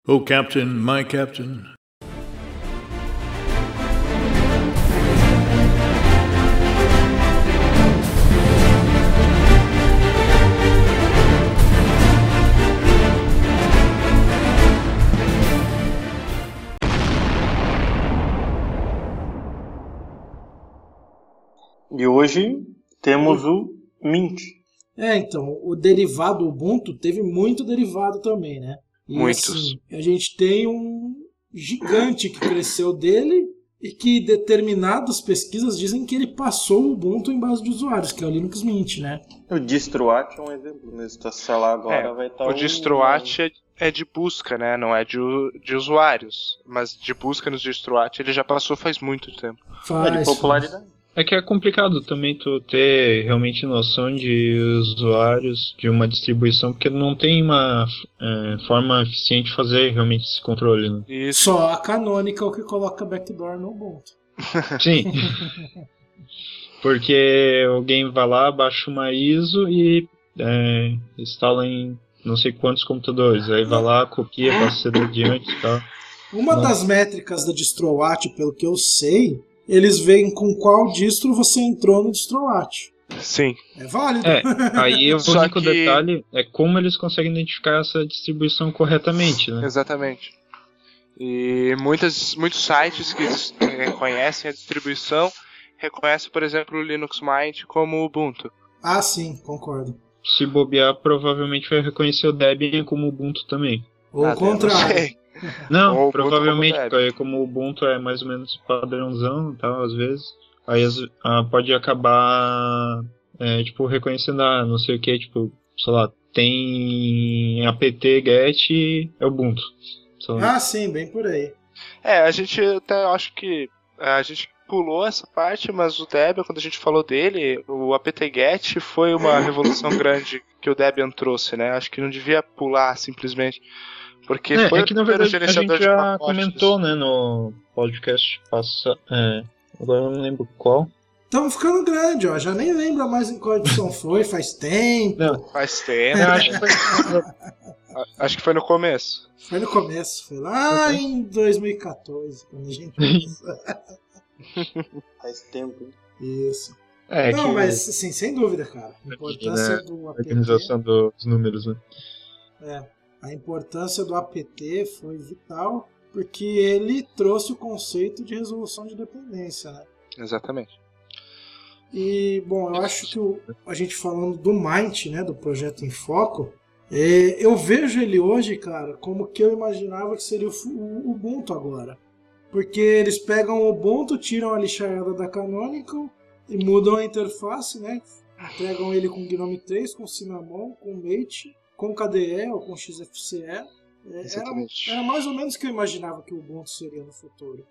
Oh, Captain, my Captain. E hoje temos o Mint. Então, o derivado Ubuntu teve muito derivado também, né? E, Muitos. Assim, a gente tem um gigante que cresceu dele e que determinadas pesquisas dizem que ele passou o Ubuntu em base de usuários, que é o Linux Mint, né? O DistroArt é um exemplo mesmo. Se tu acessar lá agora vai estar o DistroArt é de busca, né? Não é de usuários. Mas de busca nos DistroArt ele já passou faz muito tempo. É de popularidade. É que é complicado também tu ter realmente noção de usuários de uma distribuição, porque não tem uma forma eficiente de fazer realmente esse controle, né? Isso. Só a Canonical que coloca backdoor no Ubuntu. Sim. Porque alguém vai lá, baixa uma ISO e instala em não sei quantos computadores. Aí vai lá, copia, passa adiante e tal. Uma das métricas da DistroArt, pelo que eu sei, eles veem com qual distro você entrou no DistroArt. Sim. É válido. Aí o Só único que- detalhe é como eles conseguem identificar essa distribuição corretamente, né? Exatamente. E muitos sites que reconhecem a distribuição reconhecem, por exemplo, o Linux Mint como Ubuntu. Ah, sim, concordo. Se bobear, provavelmente vai reconhecer o Debian como Ubuntu também. Ou o contrário. Não sei. Não, Ou Ubuntu provavelmente, como porque como o Ubuntu é mais ou menos padrãozão e tal, às vezes, aí pode acabar, reconhecendo, não sei o que, tipo, sei lá, tem apt-get é Ubuntu. Sei lá. Ah, sim, bem por aí. A gente até acho que a gente pulou essa parte, mas o Debian, quando a gente falou dele, o apt-get foi uma revolução grande que o Debian trouxe, né? Acho que não devia pular simplesmente. Porque foi É que na o primeiro verdade a gerenciador gente de já pacotes. comentou, né, no podcast passado, agora eu não lembro qual. Estamos ficando grande, ó. Já nem lembra mais em qual edição foi, faz tempo. Não, Faz tempo. eu acho que foi... Acho que foi no começo. Foi no começo, foi lá em 2014, quando a gente fez. Faz tempo, hein? Isso. É Não, que mas assim, sem dúvida, cara. A importância né, do a apt. organização dos números, né? A importância do apt foi vital, porque ele trouxe o conceito de resolução de dependência, né? Exatamente. E, bom, eu acho que a gente falando do Mint, né, do Projeto em Foco, eu vejo ele hoje, cara, como que eu imaginava que seria o Ubuntu agora. Porque eles pegam o Ubuntu, tiram a lixaiada da Canonical e mudam a interface, né? Entregam ele com GNOME 3, com Cinnamon, com Mate, com KDE ou com XFCE. Exatamente. Era mais ou menos o que eu imaginava que o Ubuntu seria no futuro.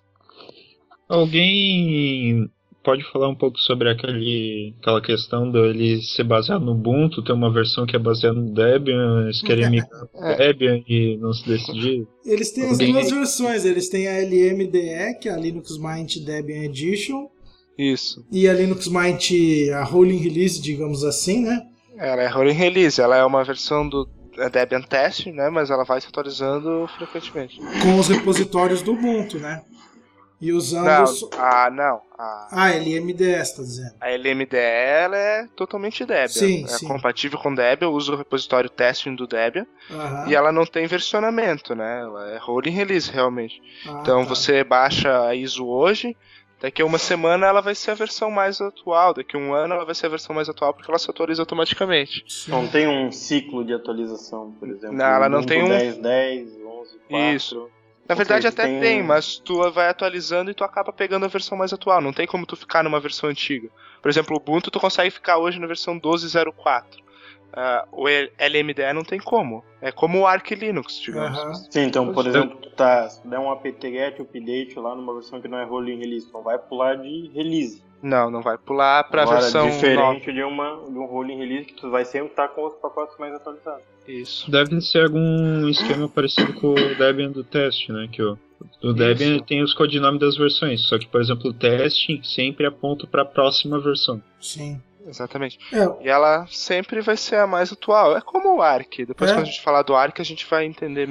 Alguém pode falar um pouco sobre aquela questão dele ser baseado no Ubuntu, ter uma versão que é baseada no Debian, eles querem migrar pro Debian e não se decidir? Eles têm as duas versões, eles têm a LMDE, que é a Linux Mint Debian Edition, Isso. e a Linux Mint, a Rolling Release, digamos assim, né? Ela é rolling release, ela é uma versão do Debian Test, né? Mas ela vai se atualizando frequentemente. Com os repositórios do Ubuntu, né? E usando... Não. A LMDE, você tá dizendo. A LMDE ela é totalmente Debian. Sim, é sim. compatível com Debian, usa o repositório testing do Debian. Aham. E ela não tem versionamento, né? Ela é rolling release, realmente. Ah, Então tá. você baixa a ISO hoje, daqui a uma semana ela vai ser a versão mais atual, daqui a um ano ela vai ser a versão mais atual porque ela se atualiza automaticamente. Sim. Não tem um ciclo de atualização, por exemplo. Não, ela não Ubuntu tem um- 10.10, 11.4. Isso. Na verdade seja, até tem, mas tu vai atualizando e tu acaba pegando a versão mais atual. Não tem como tu ficar numa versão antiga. Por exemplo, o Ubuntu tu consegue ficar hoje na versão 12.04. O LMDE não tem como. É como o Arch Linux, digamos. Aham. Sim, então, por exemplo, se tu der um apt-get update lá numa versão que não é rolling release, tu não vai pular de release. Não vai pular pra Agora, versão diferente de um rolling release que tu vai sempre estar com os pacotes mais atualizados. nova. Isso. Deve ser algum esquema parecido com o Debian do teste, né? Que o Debian tem os codinomes das versões, só que, por exemplo, o teste sempre aponta para a próxima versão. Sim. Exatamente. É, E ela sempre vai ser a mais atual. É como o Arch. Depois É. quando a gente falar do Arch, a gente vai entender melhor.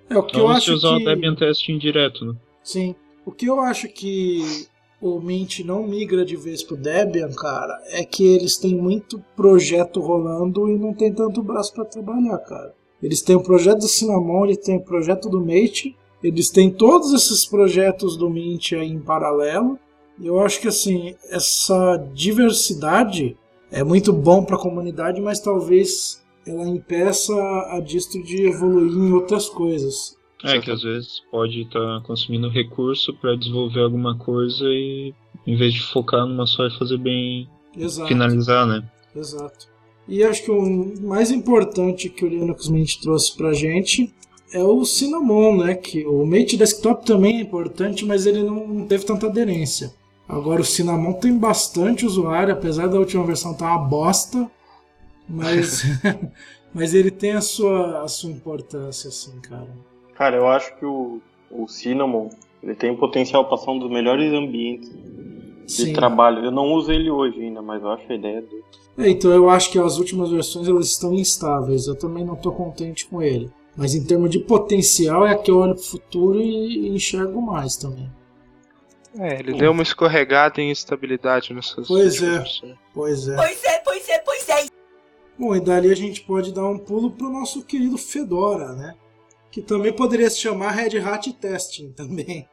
É o que eu Então, se acho usar o que... Debian Testing direto, né? Sim. O que eu acho que o Mint não migra de vez pro Debian, cara, é que eles têm muito projeto rolando e não tem tanto braço para trabalhar, cara. Eles têm o projeto do Cinnamon, eles têm o projeto do Mate, eles têm todos esses projetos do Mint aí em paralelo. E eu acho que assim, essa diversidade é muito bom para a comunidade, mas talvez ela impeça a distro de evoluir em outras coisas. Que às vezes pode estar consumindo recurso para desenvolver alguma coisa e em vez de focar numa só e fazer bem, Exato. finalizar, né? Exato. E acho que o mais importante que o Linux Mint trouxe pra gente é o Cinnamon, né? Que o Mate Desktop também é importante, mas ele não teve tanta aderência. Agora o Cinnamon tem bastante usuário, apesar da última versão estar uma bosta, mas, mas ele tem a sua importância, assim, cara. Cara, eu acho que o Cinnamon ele tem potencial para ser um dos melhores ambientes de trabalho. Eu não uso ele hoje ainda, mas eu acho a ideia dele. Então eu acho que as últimas versões elas estão instáveis. Eu também não estou contente com ele. Mas em termos de potencial é a que eu olho para o futuro e enxergo mais também. Ele deu uma escorregada em estabilidade nessas Pois é. versões. Pois é. Bom, e dali a gente pode dar um pulo pro nosso querido Fedora, né? Que também poderia se chamar Red Hat Testing também.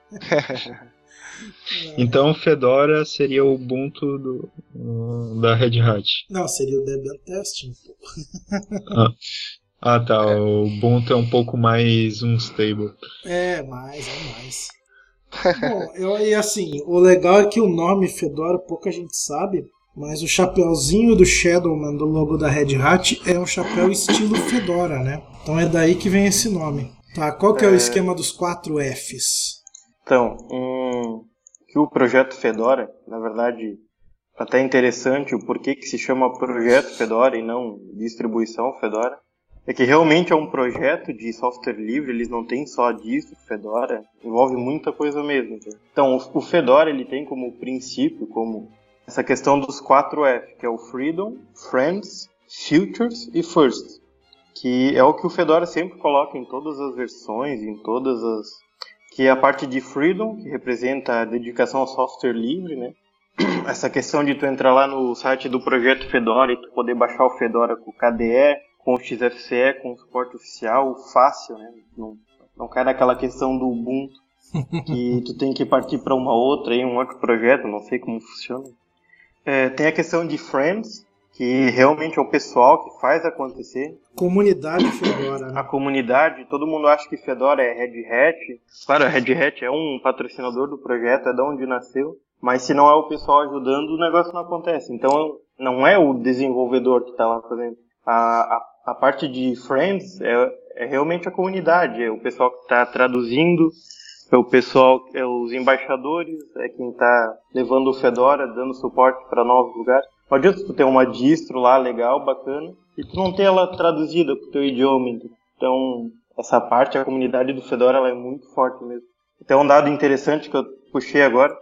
Então o Fedora seria o Ubuntu da Red Hat. Não, seria o Debian Testing. Tá. O Ubuntu é um pouco mais unstable. É mais. Bom, e assim, o legal é que o nome Fedora pouca gente sabe, mas o chapeuzinho do Shadowman do logo da Red Hat é um chapéu estilo Fedora, né? Então é daí que vem esse nome. Tá, qual que é o esquema dos 4 Fs? Então, que o projeto Fedora, na verdade, até interessante o porquê que se chama projeto Fedora e não distribuição Fedora, é que realmente é um projeto de software livre, eles não têm só a distro Fedora, envolve muita coisa mesmo. Então, o Fedora ele tem como princípio, como essa questão dos 4 F, que é o Freedom, Friends, Futures e First, que é o que o Fedora sempre coloca em todas as versões, que é a parte de Freedom, que representa a dedicação ao software livre, né? Essa questão de tu entrar lá no site do projeto Fedora e tu poder baixar o Fedora com o KDE, com o XFCE, com o suporte oficial, fácil, né? Não cai naquela questão do Ubuntu, que tu tem que partir para um outro projeto, não sei como funciona. Tem a questão de Friends, que realmente é o pessoal que faz acontecer. Comunidade Fedora, né? A comunidade, todo mundo acha que Fedora é Red Hat. Claro, a Red Hat é um patrocinador do projeto, é de onde nasceu. Mas se não é o pessoal ajudando, o negócio não acontece. Então, não é o desenvolvedor que está lá fazendo. A parte de Friends é realmente a comunidade, é o pessoal que está traduzindo, é o pessoal, é os embaixadores, é quem está levando o Fedora, dando suporte para novos lugares. Não adianta tu ter uma distro lá legal, bacana, e tu não ter ela traduzida para o teu idioma. Então, essa parte, a comunidade do Fedora, ela é muito forte mesmo. Então, um dado interessante que eu puxei agora,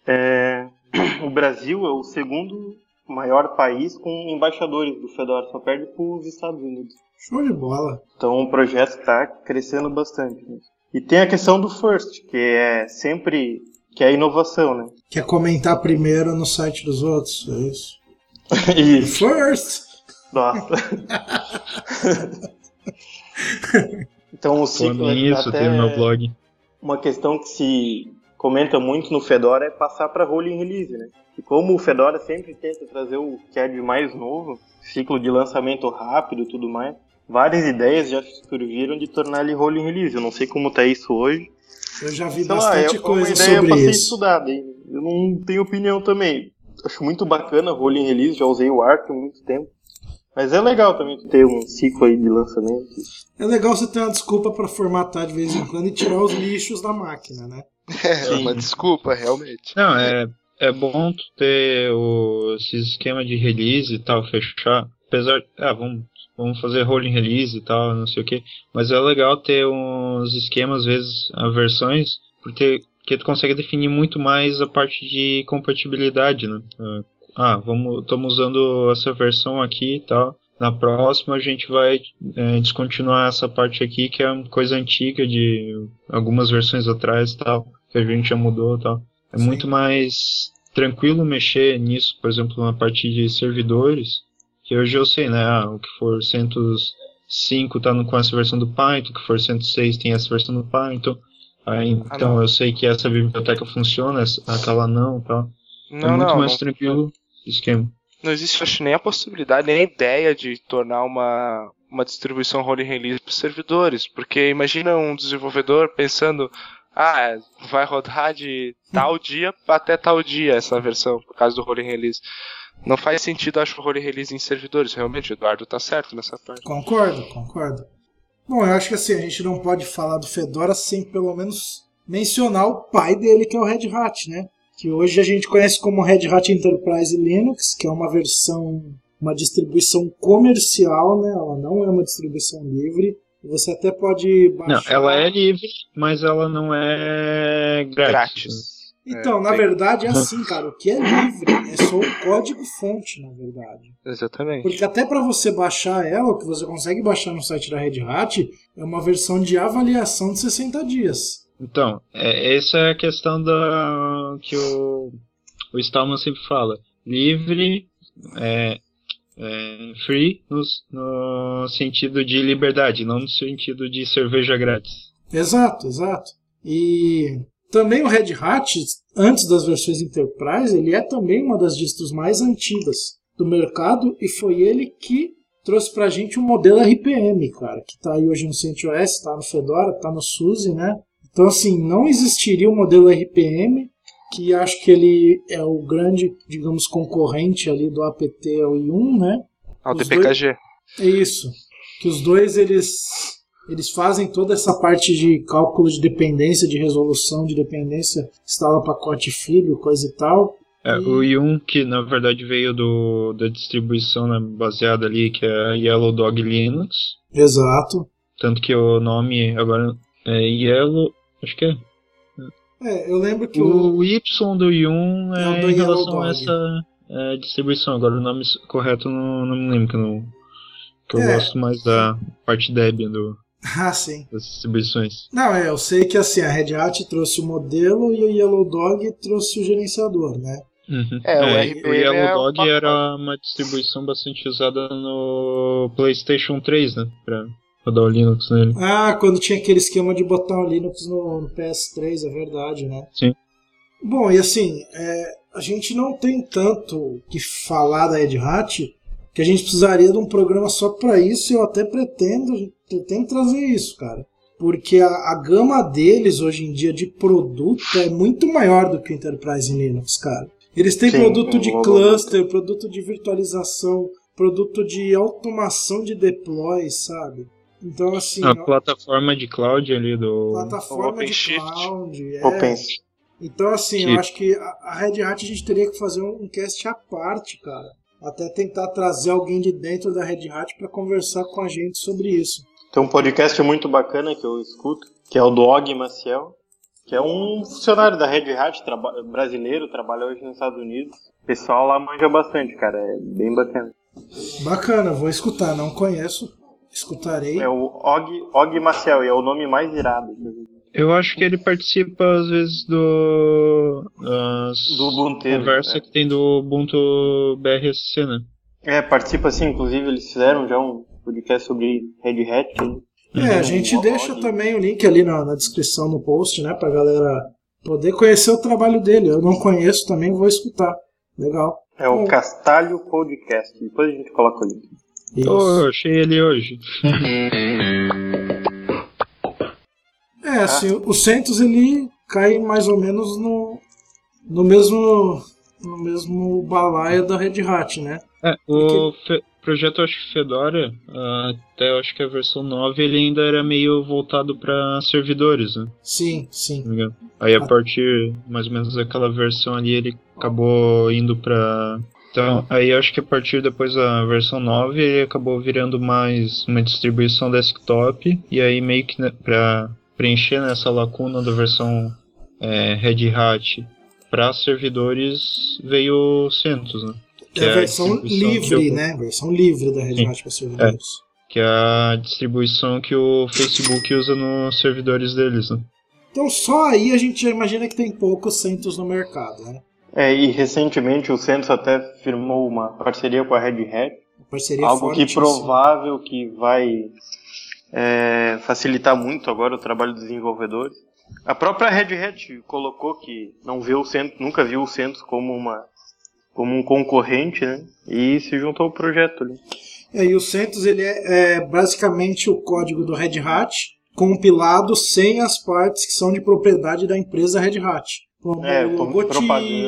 o Brasil é o segundo maior país com embaixadores do Fedora, só perde para os Estados Unidos. Show de bola. Então, um projeto que está crescendo bastante mesmo. E tem a questão do First, que é sempre que é a inovação, né? Quer comentar primeiro no site dos outros, é isso? Isso. First! Nossa. Então o ciclo isso, tem no meu blog. Uma questão que se comenta muito no Fedora é passar para rolling release, né? E como o Fedora sempre tenta trazer o que é de mais novo, ciclo de lançamento rápido e tudo mais, várias ideias já surgiram de tornar ele rolling release. Eu não sei como tá isso hoje. Eu já vi bastante coisa sobre sobre isso. É uma ideia pra ser isso. estudada, hein? Eu não tenho opinião também. Acho muito bacana rolling release, já usei o Arc há muito tempo. Mas é legal também ter um ciclo aí de lançamento. É legal você ter uma desculpa para formatar de vez em quando e tirar os lixos da máquina, né? Uma desculpa, realmente. Não, é bom tu ter esse esquema de release e tal, fechar. Apesar, vamos fazer rolling release e tal, não sei o que. Mas é legal ter uns esquemas, às vezes, versões, porque tu consegue definir muito mais a parte de compatibilidade, né? Estamos usando essa versão aqui e tal. na próxima a gente vai descontinuar essa parte aqui, que é uma coisa antiga de algumas versões atrás e tal, que a gente já mudou e tal. É muito mais tranquilo mexer nisso, por exemplo, na parte de servidores, que hoje eu sei, né, o que for 105 tá com essa versão do Python, o que for 106 tem essa versão do Python, então eu sei que essa biblioteca funciona, aquela não, tá? É muito mais tranquilo o esquema. Não existe, acho, nem a possibilidade, nem a ideia de tornar uma distribuição rolling release para os servidores, porque imagina um desenvolvedor pensando, vai rodar de tal dia até tal dia essa versão, por causa do rolling release. Não faz sentido, acho, o rolling release em servidores. Realmente, o Eduardo tá certo nessa parte. Concordo. Bom, eu acho que assim, a gente não pode falar do Fedora sem pelo menos mencionar o pai dele, que é o Red Hat, né? Que hoje a gente conhece como Red Hat Enterprise Linux, que é uma distribuição comercial, né? Ela não é uma distribuição livre. Você até pode baixar... Não, ela é livre, mas ela não é grátis. Então, na verdade, é assim, cara. O que é livre é só o código-fonte, na verdade. Exatamente. Porque até para você baixar ela, o que você consegue baixar no site da Red Hat, é uma versão de avaliação de 60 dias. Então, essa é a questão que o Stallman sempre fala. Livre, free no sentido de liberdade, não no sentido de cerveja grátis. Exato. E também o Red Hat, antes das versões Enterprise, ele é também uma das distros mais antigas do mercado e foi ele que trouxe pra gente o modelo RPM, cara, que tá aí hoje no CentOS, tá no Fedora, tá no SUSE, né? Então, assim, não existiria o modelo RPM, que acho que ele é o grande, digamos, concorrente ali do apt ao i1, né? O DPKG. É isso. Que os dois, eles fazem toda essa parte de cálculo de dependência, de resolução de dependência, instala pacote filho, coisa e tal. O i1, que na verdade veio da distribuição, né, baseada ali, que é a Yellow Dog Linux. Exato. Tanto que o nome agora é Yellow... Acho que é. Eu lembro que o Y do i1 do em relação Dog. a essa distribuição. Agora o nome correto não me lembro, que eu gosto mais da parte Debian sim. das distribuições. Não, eu sei que assim, a Red Hat trouxe o modelo e o Yellow Dog trouxe o gerenciador, né? Uhum. O o Yellow Dog era uma distribuição bastante usada no PlayStation 3, né? Pra rodar o Linux nele. Quando tinha aquele esquema de botar o Linux no PS3, é verdade, né? Sim. Bom, e assim, a gente não tem tanto o que falar da Red Hat, que a gente precisaria de um programa só para isso, e eu até pretendo trazer isso, cara. Porque a gama deles, hoje em dia, de produto é muito maior do que o Enterprise Linux, cara. Eles têm produto de cluster, produto de virtualização, produto de automação de deploy, sabe? Então, assim... A plataforma de cloud ali do... Plataforma de cloud, OpenShift. Então, assim, eu acho que a Red Hat a gente teria que fazer um cast à parte, cara. Até tentar trazer alguém de dentro da Red Hat para conversar com a gente sobre isso. Tem um podcast muito bacana que eu escuto, que é o do Og Maciel, que é um funcionário da Red Hat, brasileiro, trabalha hoje nos Estados Unidos. O pessoal lá manja bastante, cara, é bem bacana. Bacana, vou escutar, não conheço, escutarei. É o Og Maciel, e é o nome mais irado. Eu acho que ele participa, às vezes, do Ubuntu, conversa que tem do Ubuntu BRSC, né? Participa sim, inclusive eles fizeram já um podcast sobre Red Hat. A gente deixa também o link ali na descrição no post, né, pra galera poder conhecer o trabalho dele. Eu não conheço também, vou escutar. Legal. É o Castalho Podcast, depois a gente coloca o link. Eu achei ele hoje. Assim, o CentOS ele cai mais ou menos no mesmo balaio da Red Hat, né? O projeto, acho que Fedora, até acho que a versão 9, ele ainda era meio voltado para servidores, né? Sim. Aí a partir, mais ou menos, daquela versão ali, ele acabou indo para... Então, aí acho que a partir depois da versão 9, ele acabou virando mais uma distribuição desktop, e aí meio que, né, para preencher nessa lacuna da versão Red Hat para servidores, veio o CentOS, né? Que é a versão livre, que né? Versão livre da Red Hat para servidores. Que é a distribuição que o Facebook usa nos servidores deles, né? Então só aí a gente já imagina que tem poucos CentOS no mercado, né? E recentemente o CentOS até firmou uma parceria com a Red Hat. Parceria algo que fortíssima. provável que vai facilitar muito agora o trabalho dos desenvolvedores. A própria Red Hat colocou que não vê o CentOS, nunca viu o CentOS como um concorrente, né? E se juntou ao projeto ali. E o CentOS ele é basicamente o código do Red Hat compilado sem as partes que são de propriedade da empresa Red Hat. Como o logotipo,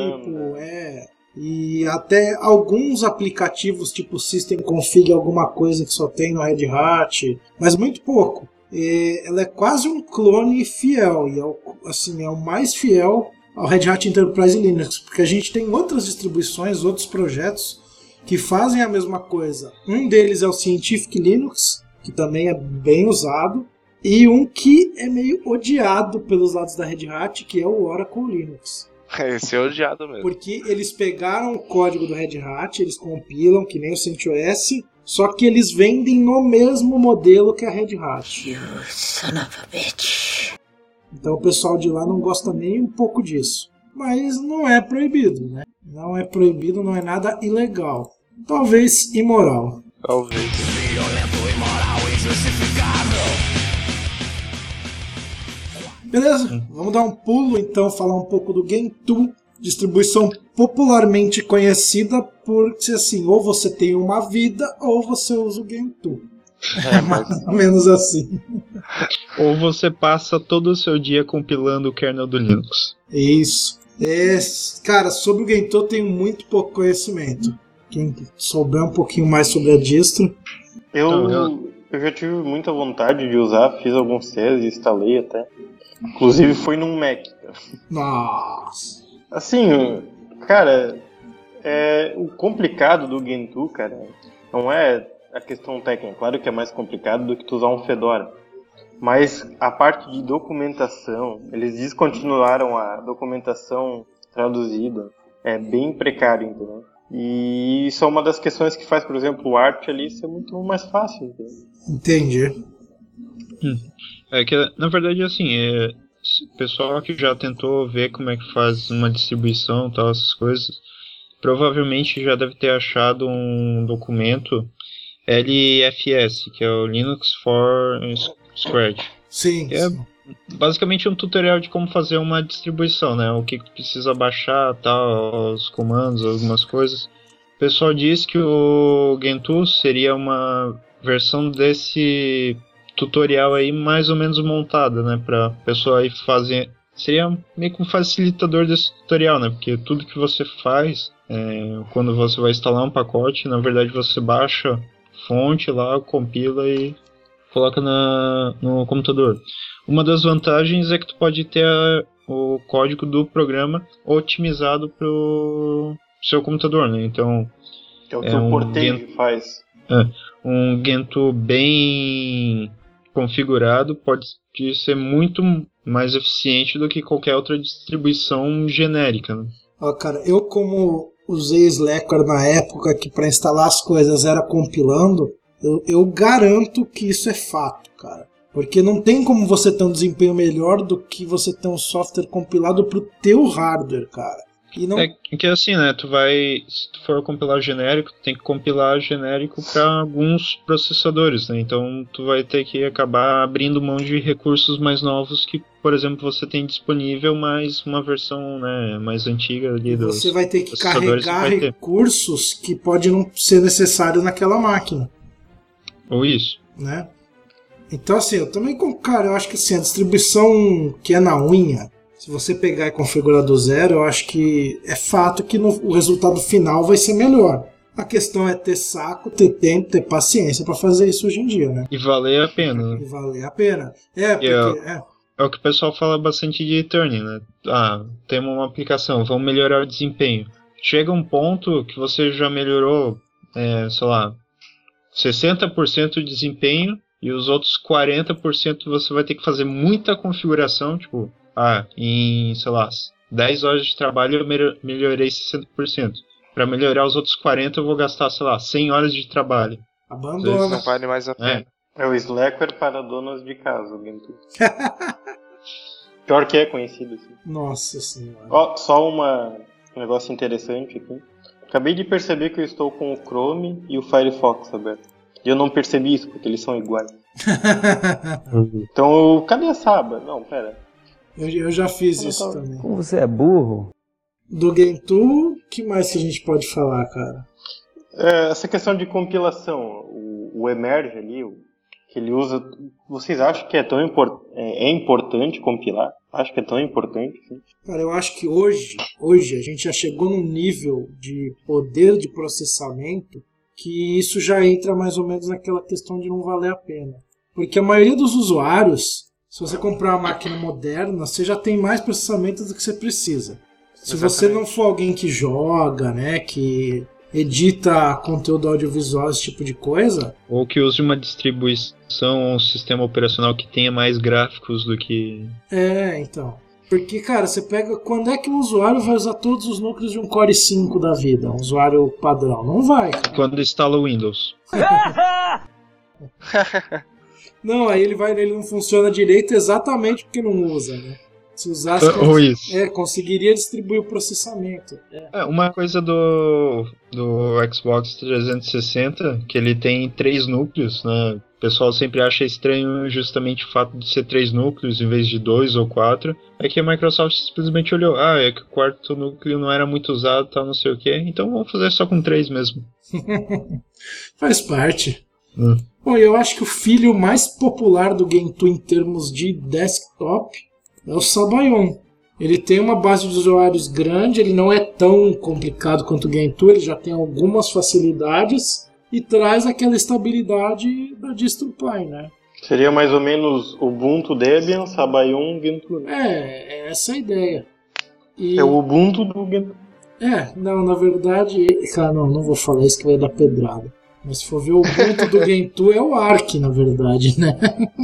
e até alguns aplicativos tipo System Config, alguma coisa que só tem no Red Hat, mas muito pouco. Ela é quase um clone fiel, e é o mais fiel ao Red Hat Enterprise Linux, porque a gente tem outras distribuições, outros projetos que fazem a mesma coisa. Um deles é o Scientific Linux, que também é bem usado, e um que é meio odiado pelos lados da Red Hat, que é o Oracle Linux. Esse é odiado mesmo. Porque eles pegaram o código do Red Hat, eles compilam, que nem o CentOS, só que eles vendem no mesmo modelo que a Red Hat. You son of a bitch. Então o pessoal de lá não gosta nem um pouco disso. Mas não é proibido, né? Não é proibido, não é nada ilegal. Talvez imoral. Talvez. Beleza? Vamos dar um pulo então, falar um pouco do Gentoo, distribuição popularmente conhecida por ser assim, ou você tem uma vida ou você usa o Gentoo. Mais ou menos assim. Ou você passa todo o seu dia compilando o kernel do Linux. Isso. Cara, sobre o Gentoo eu tenho muito pouco conhecimento. Quem souber um pouquinho mais sobre a distro. Eu já tive muita vontade de usar, fiz alguns testes, instalei até. Inclusive foi num Mac. Nossa. Assim, cara, o complicado do Gentoo, cara, não é a questão técnica. Claro que é mais complicado do que tu usar um Fedora. Mas a parte de documentação, eles descontinuaram a documentação traduzida. É bem precário, entendeu? E isso é uma das questões que faz, por exemplo, o Arch ali ser muito mais fácil, entendeu? Entendi. É que, na verdade, assim, o pessoal que já tentou ver como é que faz uma distribuição e tal, essas coisas, provavelmente já deve ter achado um documento LFS, que é o Linux for Scratch. Sim. Que é basicamente um tutorial de como fazer uma distribuição, né? O que precisa baixar, tal, os comandos, algumas coisas. O pessoal diz que o Gentoo seria uma versão desse tutorial aí mais ou menos montada, né, pra pessoa aí fazer, seria meio que um facilitador desse tutorial, né, porque tudo que você faz, quando você vai instalar um pacote, na verdade você baixa fonte lá, compila e coloca no computador. Uma das vantagens é que tu pode ter o código do programa otimizado pro seu computador, né, então que é o que o Portage faz. Um Gentoo bem configurado pode ser muito mais eficiente do que qualquer outra distribuição genérica, né? Cara, eu como usei Slackware na época que para instalar as coisas era compilando, eu garanto que isso é fato, cara. Porque não tem como você ter um desempenho melhor do que você ter um software compilado pro teu hardware, cara. E não... É que assim, né, se tu for compilar genérico, tu tem que compilar genérico para alguns processadores, né, então tu vai ter que acabar abrindo mão de recursos mais novos que, por exemplo, você tem disponível, mais uma versão, né, mais antiga ali dos você vai ter que processadores carregar recursos que pode não ser necessário naquela máquina. Ou isso. Né? Então assim, eu também, cara, eu acho que assim, a distribuição que é na unha, se você pegar e configurar do zero, eu acho que é fato que o resultado final vai ser melhor. A questão é ter saco, ter tempo, ter paciência para fazer isso hoje em dia, né? E valer a pena. E valer a pena. Porque... É o que o pessoal fala bastante de turning, né? Temos uma aplicação, vamos melhorar o desempenho. Chega um ponto que você já melhorou, sei lá, 60% de desempenho e os outros 40% você vai ter que fazer muita configuração, tipo... em, sei lá, 10 horas de trabalho eu melhorei 60%. pra melhorar os outros 40 eu vou gastar, sei lá, 100 horas de trabalho. Abandona. Não vale mais a pena. É o Slackware para donas de casa, o Gentoo. Pior que é conhecido, assim. Nossa senhora. Ó, só um negócio interessante aqui. Acabei de perceber que eu estou com o Chrome e o Firefox aberto. E eu não percebi isso, porque eles são iguais. Então, cadê a Saba? Não, pera. Eu já fiz isso também. Como você é burro? Do Gentoo, o que mais que a gente pode falar, cara? Essa questão de compilação, o Emerge ali, que ele usa, vocês acham que é importante compilar? Acho que é tão importante? Sim. Cara, eu acho que hoje a gente já chegou num nível de poder de processamento que isso já entra mais ou menos naquela questão de não valer a pena. Porque a maioria dos usuários, se você comprar uma máquina moderna, você já tem mais processamento do que você precisa. Se você não for alguém que joga, né, que edita conteúdo audiovisual, esse tipo de coisa... Ou que use uma distribuição ou um sistema operacional que tenha mais gráficos do que... Então. Porque, cara, você pega... Quando é que um usuário vai usar todos os núcleos de um Core 5 da vida? Um usuário padrão? Não vai, cara. Quando instala o Windows. Não, aí ele não funciona direito exatamente porque não usa, né? Se usasse, Ou isso. conseguiria distribuir o processamento. Uma coisa do Xbox 360, que ele tem 3 núcleos, né? O pessoal sempre acha estranho justamente o fato de ser 3 núcleos em vez de 2 ou 4. É que a Microsoft simplesmente olhou, é que o quarto núcleo não era muito usado, tal, não sei o que, então vamos fazer só com 3 mesmo. Faz parte. Bom, eu acho que o filho mais popular do Gentoo em termos de desktop é o Sabayon. Ele tem uma base de usuários grande, ele não é tão complicado quanto o Gentoo, ele já tem algumas facilidades e traz aquela estabilidade da distro Pi, né? Seria mais ou menos Ubuntu, Debian, Sabayon, Gentoo. É essa a ideia. É o Ubuntu do Gentoo. Não, na verdade... Cara, não vou falar isso que vai dar pedrada. Mas se for ver o Ubuntu do Gentoo é o Arch, na verdade, né?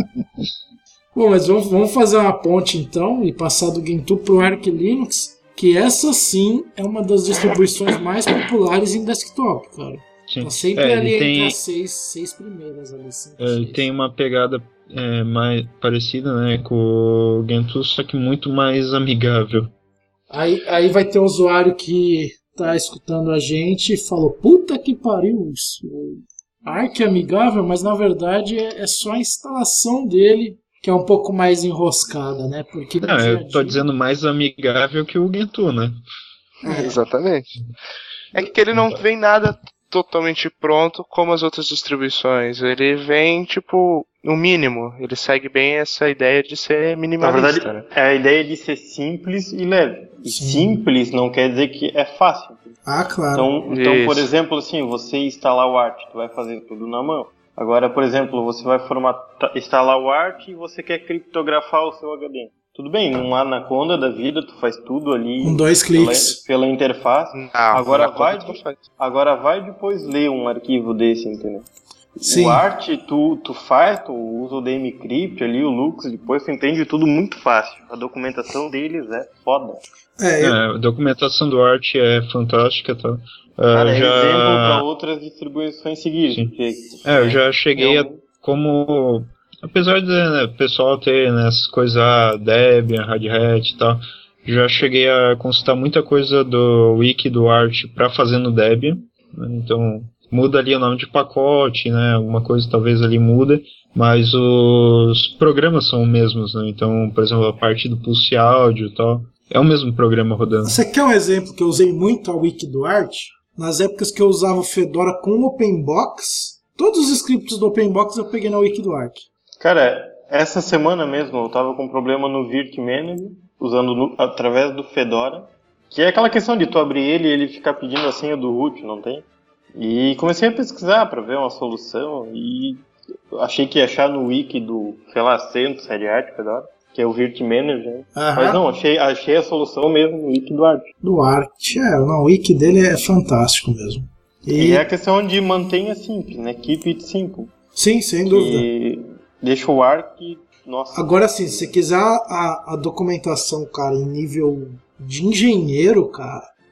Bom, mas vamos fazer uma ponte então e passar do Gentoo pro Arch Linux, que essa sim é uma das distribuições mais populares em desktop, cara. Sim. Tá sempre ali entre as seis primeiras ali. Ele tem uma pegada mais parecida, né, com o Gentoo, só que muito mais amigável. Aí vai ter um usuário que tá escutando a gente e falou, puta que pariu, isso Arch é amigável, mas na verdade é só a instalação dele que é um pouco mais enroscada, né? Porque eu tô dizendo mais amigável que o Gentoo, né? Exatamente. É que ele não vem nada totalmente pronto como as outras distribuições. Ele vem, tipo, no mínimo. Ele segue bem essa ideia de ser minimalista. Na verdade, né? é a ideia de ser simples e leve. E simples não quer dizer que é fácil. Claro. Então por exemplo, assim, você instalar o Arch, tu vai fazer tudo na mão. Agora, por exemplo, você vai instalar o Arch e você quer criptografar o seu HD. Tudo bem, num Anaconda da vida, tu faz tudo ali com 2 cliques pela interface. Agora vai depois ler um arquivo desse, entendeu? Sim. O Arch, tu usa o DMCrypt ali, o Lux, depois tu entende tudo muito fácil. A documentação deles é foda. A documentação do Arch é fantástica, tá? Cara, é exemplo para outras distribuições seguirem. Eu já cheguei como... Apesar de o pessoal ter essas coisas, Debian, Red Hat e tal, já cheguei a consultar muita coisa do wiki do Arch para fazer no Debian, né? Então muda ali o nome de pacote, né? Alguma coisa talvez ali muda, mas os programas são os mesmos, né? Então, por exemplo, a parte do Pulse Audio e tal, é o mesmo programa rodando. Você quer um exemplo que eu usei muito a wiki do Arch? Nas épocas que eu usava o Fedora com o OpenBox, todos os scripts do OpenBox eu peguei na wiki do Arch. Cara, essa semana mesmo eu tava com um problema no Virt Manager, usando através do Fedora, que é aquela questão de tu abrir ele e ele ficar pedindo a senha do root, não tem? E comecei a pesquisar para ver uma solução e achei que ia achar no wiki do, sei lá, CentOS, Red Hat, Fedora, que é o Virt Manager. Mas não, achei a solução mesmo no wiki do Arch. Do Arch, o wiki dele é fantástico mesmo. E é a questão de mantenha simples, né? Keep it simple. Sim, sem dúvida. Deixa o Arch, nossa. Agora sim, se você quiser a documentação, cara, em nível de engenheiro, cara,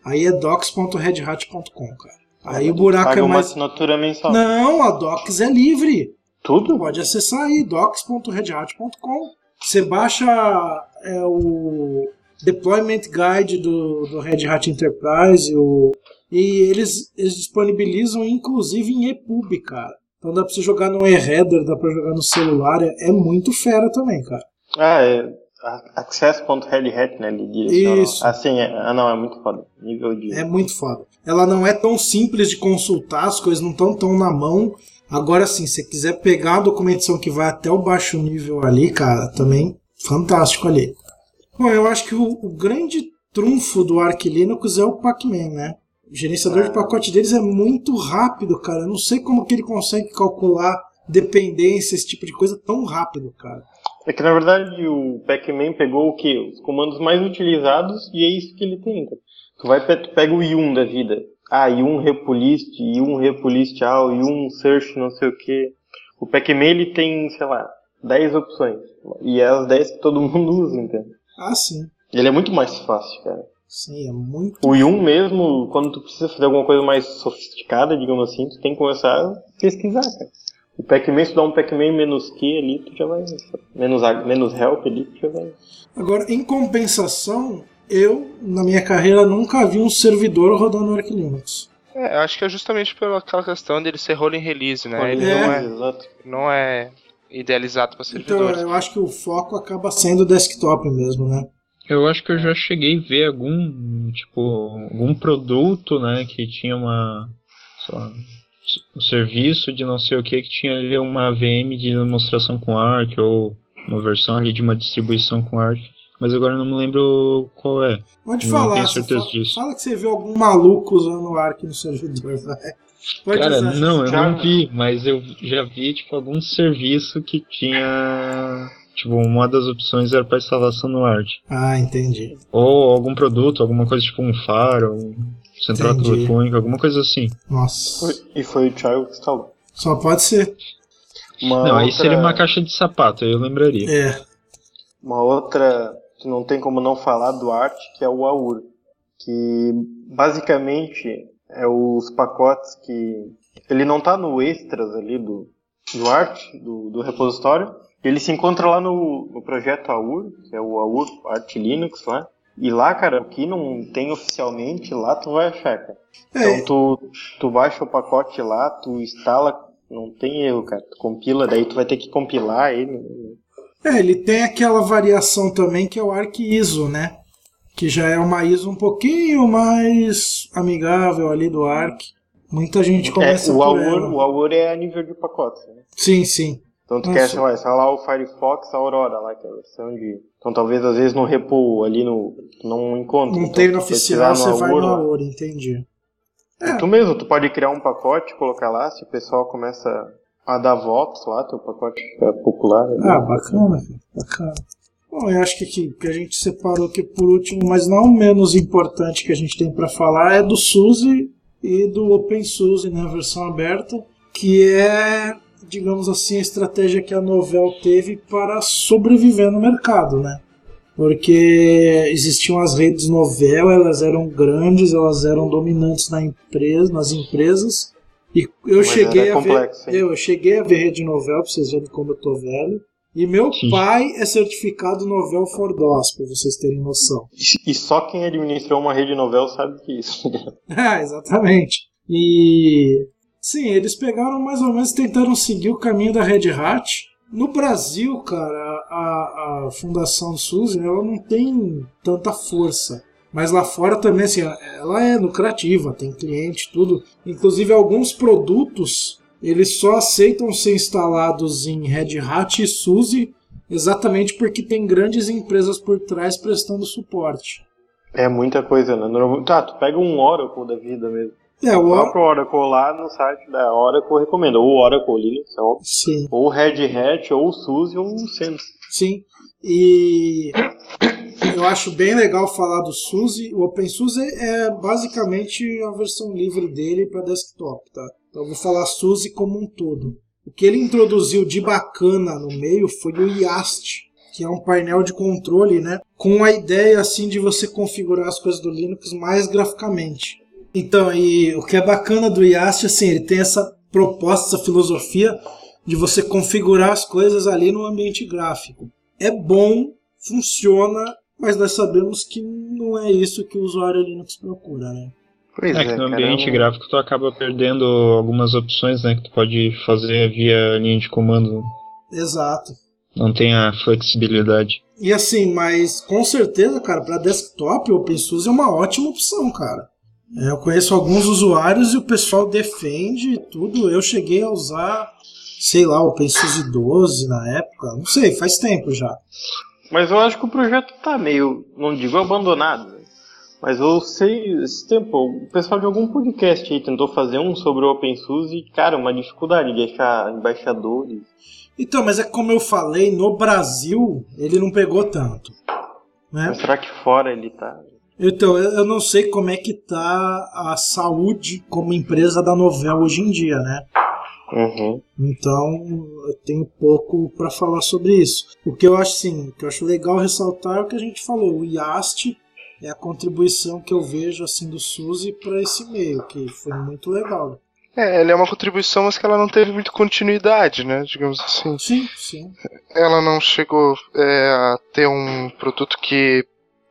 aí é docs.redhat.com, cara. Aí o buraco Paga é uma mais... assinatura mensal. Não, a Docs é livre. Tudo? Pode acessar aí, docs.redhat.com. Você baixa o Deployment Guide do Red Hat Enterprise e eles disponibilizam inclusive em EPUB, cara. Então dá pra você jogar no e-reader, dá pra jogar no celular, é muito fera também, cara. Access.redhat, né? Ele direciona. Isso. Assim, não, é muito foda. Nível de... É muito foda. Ela não é tão simples de consultar, as coisas não estão tão na mão. Agora sim, se você quiser pegar a documentação que vai até o baixo nível ali, cara, também fantástico ali. Bom, eu acho que o grande trunfo do Arch Linux é o Pacman, né? O gerenciador de pacote deles é muito rápido, cara. Eu não sei como que ele consegue calcular dependência, esse tipo de coisa tão rápido, cara. É que na verdade o Pacman pegou o quê? Os comandos mais utilizados e é isso que ele tem, cara. Tu pega o yum da vida. Yum repulist, yum repulist all, yum search não sei o que. O Pacman ele tem, sei lá, 10 opções. E é as 10 que todo mundo usa, entende? Ah, sim. Ele é muito mais fácil, cara. Sim, é muito... O yum mesmo, quando tu precisa fazer alguma coisa mais sofisticada, digamos assim, tu tem que começar a pesquisar, cara. O Pacman, se tu dá um Pacman -Q ali, tu já vai... menos help ali, tu já vai... Agora, em compensação, eu, na minha carreira, nunca vi um servidor rodando no Arch Linux. Eu acho que é justamente pela aquela questão dele ser rolling release, né? Ele Exato. não é idealizado para Então, servidores. eu acho que o foco acaba sendo desktop mesmo, né? Eu acho que eu já cheguei a ver algum produto, né, que tinha um serviço de não sei o que tinha ali uma VM de demonstração com Arch, ou uma versão ali de uma distribuição com Arch, mas agora eu não me lembro qual é. Pode não falar, tenho certeza disso. fala que você viu algum maluco usando o Arch no servidor, vai. Pode Cara, usar. não, eu não vi, mas eu já vi, algum serviço que tinha... uma das opções era para instalação no Arch. Ah, entendi. Ou algum produto, alguma coisa tipo um Faro, central telefônica, alguma coisa assim. Nossa. E foi o Thiago que instalou. Só pode ser. Aí seria uma caixa de sapato, eu lembraria. É. Uma outra que não tem como não falar do Arch, que é o AUR. Que basicamente é os pacotes que... Ele não tá no extras ali do Arch, do repositório. Ele se encontra lá no projeto AUR, que é o AUR Arch Linux lá. E lá, cara, o que não tem oficialmente, lá tu vai achar, cara. Então tu baixa o pacote lá, tu instala, não tem erro, cara. Tu compila, daí tu vai ter que compilar ele. Ele tem aquela variação também que é o Arch ISO, né? Que já é uma ISO um pouquinho mais amigável ali do Arch. Muita gente começa por ela. O AUR é a nível de pacote, né? Sim, sim. Então tu quer, sei lá, o Firefox Aurora lá, que é a versão de... Então talvez às vezes no repo ali tu não encontra. Não então, tem no oficial, você vai no AUR, entendi. Tu mesmo, tu pode criar um pacote, colocar lá, se o pessoal começa a dar votos lá, teu pacote fica popular. Bacana, bacana. Bom, eu acho que a gente separou aqui por último, mas não menos importante que a gente tem para falar, é do SUSE e do OpenSUSE, né, a versão aberta, que é, digamos assim, a estratégia que a Novell teve para sobreviver no mercado, né? Porque existiam as redes Novell, elas eram grandes, elas eram dominantes nas empresas, e eu cheguei a ver rede Novell, pra vocês verem como eu tô velho. E meu pai é certificado Novell for DOS, pra vocês terem noção. E só quem administrou uma rede Novell sabe que é isso. Exatamente. E sim, eles pegaram mais ou menos, tentaram seguir o caminho da Red Hat. No Brasil, cara, a Fundação SUSE, ela não tem tanta força. Mas lá fora também, assim, ela é lucrativa, tem cliente, tudo. Inclusive, alguns produtos, eles só aceitam ser instalados em Red Hat e SUSE exatamente porque tem grandes empresas por trás prestando suporte. É muita coisa, né? Tu pega um Oracle da vida mesmo. O próprio Oracle lá no site da Oracle recomenda. Ou Oracle Linux, sim. Ou Red Hat, ou SUSE, ou Sense. Sim, e eu acho bem legal falar do SUSE. O OpenSUSE é basicamente a versão livre dele para desktop, tá? Então eu vou falar SUSE como um todo. O que ele introduziu de bacana no meio foi o YAST, que é um painel de controle, né, com a ideia assim de você configurar as coisas do Linux mais graficamente. Então, e o que é bacana do IAST, assim, ele tem essa proposta, essa filosofia de você configurar as coisas ali no ambiente gráfico. É bom, funciona, mas nós sabemos que não é isso que o usuário Linux procura, né? Pois que no ambiente gráfico tu acaba perdendo algumas opções, né, que tu pode fazer via linha de comando. Exato. Não tem a flexibilidade. E assim, mas com certeza, cara, para desktop o OpenSUSE é uma ótima opção, cara. Eu conheço alguns usuários e o pessoal defende tudo. Eu cheguei a usar, sei lá, o OpenSUSE 12 na época. Não sei, faz tempo já. Mas eu acho que o projeto tá meio, não digo abandonado, né? Mas eu sei, esse tempo, o pessoal de algum podcast aí tentou fazer um sobre o OpenSUSE e, cara, uma dificuldade de achar embaixadores. Então, mas é como eu falei, no Brasil ele não pegou tanto, né? Mas será que fora ele tá? Então, eu não sei como é que tá a saúde como empresa da Novell hoje em dia, né? Uhum. Então, eu tenho pouco para falar sobre isso. O que eu acho, sim, o que eu acho legal ressaltar é o que a gente falou, o IAST é a contribuição que eu vejo assim do SUSE para esse meio, que foi muito legal. Ela é uma contribuição, mas que ela não teve muita continuidade, né? Digamos assim. Sim, sim. Ela não chegou a ter um produto que...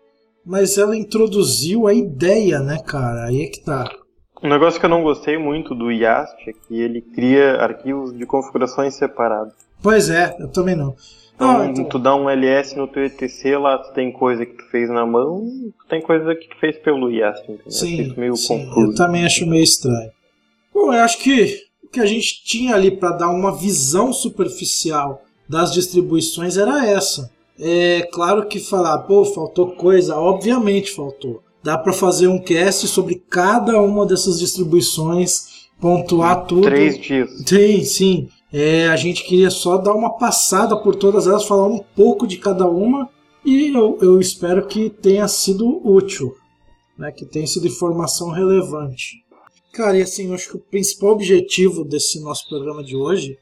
Mas ela introduziu a ideia, né, cara? Aí é que tá. Um negócio que eu não gostei muito do IAST é que ele cria arquivos de configurações separados. Pois é, eu também não. Então, tu dá um ls no teu etc, lá tu tem coisa que tu fez na mão, tu tem coisa que tu fez pelo IAST. Entendeu? Sim, meio sim, confuso. eu também acho meio estranho. Bom, eu acho que o que a gente tinha ali para dar uma visão superficial das distribuições era essa. É claro que falar, pô, faltou coisa, obviamente faltou. Dá para fazer um cast sobre cada uma dessas distribuições, pontuar tudo. 3 dias. Sim. A gente queria só dar uma passada por todas elas, falar um pouco de cada uma, e eu espero que tenha sido útil, né? Que tenha sido informação relevante. Cara, e assim, eu acho que o principal objetivo desse nosso programa de hoje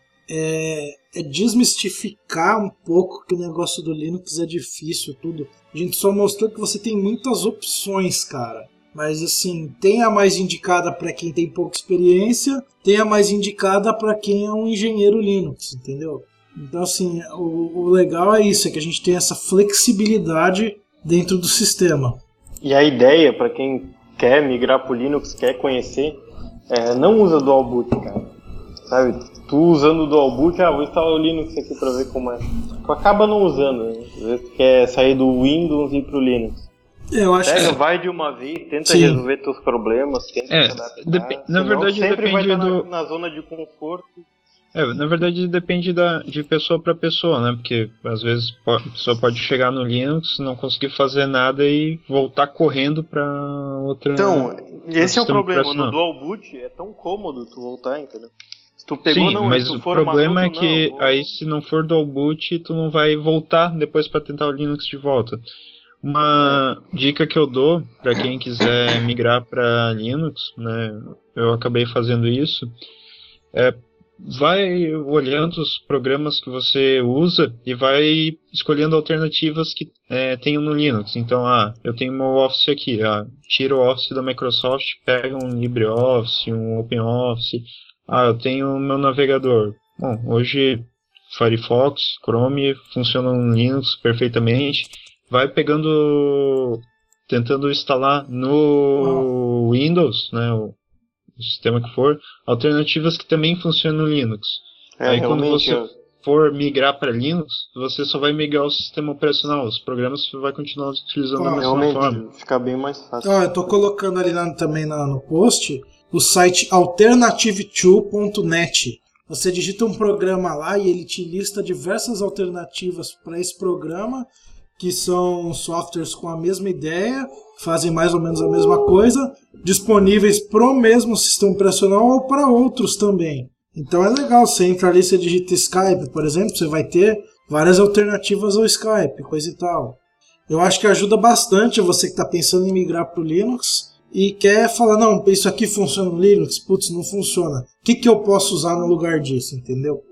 é desmistificar um pouco que o negócio do Linux é difícil, tudo. A gente só mostrou que você tem muitas opções, cara. Mas assim, tem a mais indicada para quem tem pouca experiência, tem a mais indicada para quem é um engenheiro Linux, entendeu? Então assim, o legal é isso, é que a gente tem essa flexibilidade dentro do sistema. E a ideia, para quem quer migrar pro Linux, quer conhecer, não usa Dual Boot, cara. Sabe? Tu usando o Dual Boot, vou instalar o Linux aqui para ver como é. Tu acaba não usando, né? Às vezes tu quer sair do Windows e ir pro Linux. Eu acho que vai de uma vez, tenta Sim. resolver teus problemas, tenta se adaptar. Na verdade sempre depende vai estar na zona de conforto. Na verdade depende de pessoa para pessoa, né? Porque às vezes a pessoa pode chegar no Linux, não conseguir fazer nada e voltar correndo para outra. Então, esse é o problema. No operacional. Dual Boot é tão cômodo tu voltar, entendeu? Se tu pegou, Sim, não, mas se tu o for problema maluco, é que não, aí se não for Dual Boot, tu não vai voltar depois para tentar o Linux de volta. Uma dica que eu dou para quem quiser migrar para Linux, né? Eu acabei fazendo isso. Vai olhando os programas que você usa e vai escolhendo alternativas que tenham no Linux. Então, eu tenho meu Office aqui, tira o Office da Microsoft, pega um LibreOffice, um OpenOffice. Eu tenho meu navegador. Bom, hoje Firefox, Chrome funcionam no Linux perfeitamente. Vai tentando instalar no Windows, né, o sistema que for, alternativas que também funcionam no Linux. Aí quando você for migrar para Linux, você só vai migrar o sistema operacional, os programas você vai continuar utilizando da mesma forma. Fica bem mais fácil. eu tô colocando ali também no post o site alternative2.net. Você digita um programa lá e ele te lista diversas alternativas para esse programa, que são softwares com a mesma ideia, fazem mais ou menos a mesma coisa, disponíveis para o mesmo sistema operacional ou para outros também. Então é legal, você entra ali, você digita Skype, por exemplo, você vai ter várias alternativas ao Skype, coisa e tal. Eu acho que ajuda bastante você que está pensando em migrar para o Linux e quer falar, não, isso aqui funciona no Linux, putz, não funciona. O que eu posso usar no lugar disso, entendeu?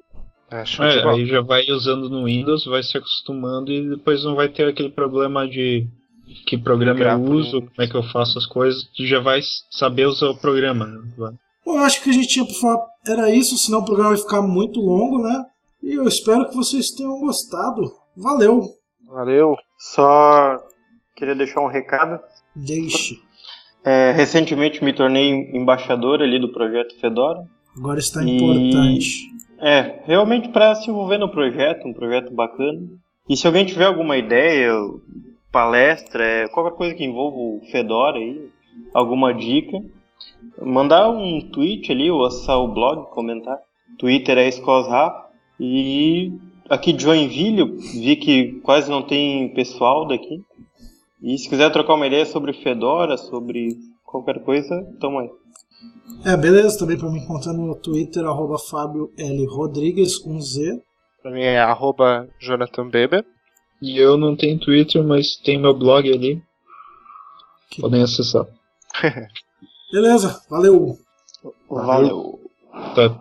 Show de bola. Aí já vai usando no Windows, vai se acostumando e depois não vai ter aquele problema de que programa eu uso, como é que eu faço as coisas, tu já vai saber usar o programa. Né? Bom, eu acho que o que a gente tinha pra falar era isso, senão o programa vai ficar muito longo, né? E eu espero que vocês tenham gostado. Valeu! Valeu. Só queria deixar um recado. Deixe. Recentemente me tornei embaixador ali do projeto Fedora. Agora está importante. Realmente para se envolver no projeto, um projeto bacana. E se alguém tiver alguma ideia, palestra, qualquer coisa que envolva o Fedora aí, alguma dica, mandar um tweet ali ou acessar o blog, comentar. Twitter é ScosRafa. E aqui de Joinville, eu vi que quase não tem pessoal daqui. E se quiser trocar uma ideia sobre Fedora, sobre qualquer coisa, tamo aí. Beleza, também para me encontrar no Twitter, @FábioLRodrigues com Z. Pra mim é @JonathanBeber. E eu não tenho Twitter, mas tem meu blog ali. Podem acessar. Beleza, valeu! Valeu. Tá.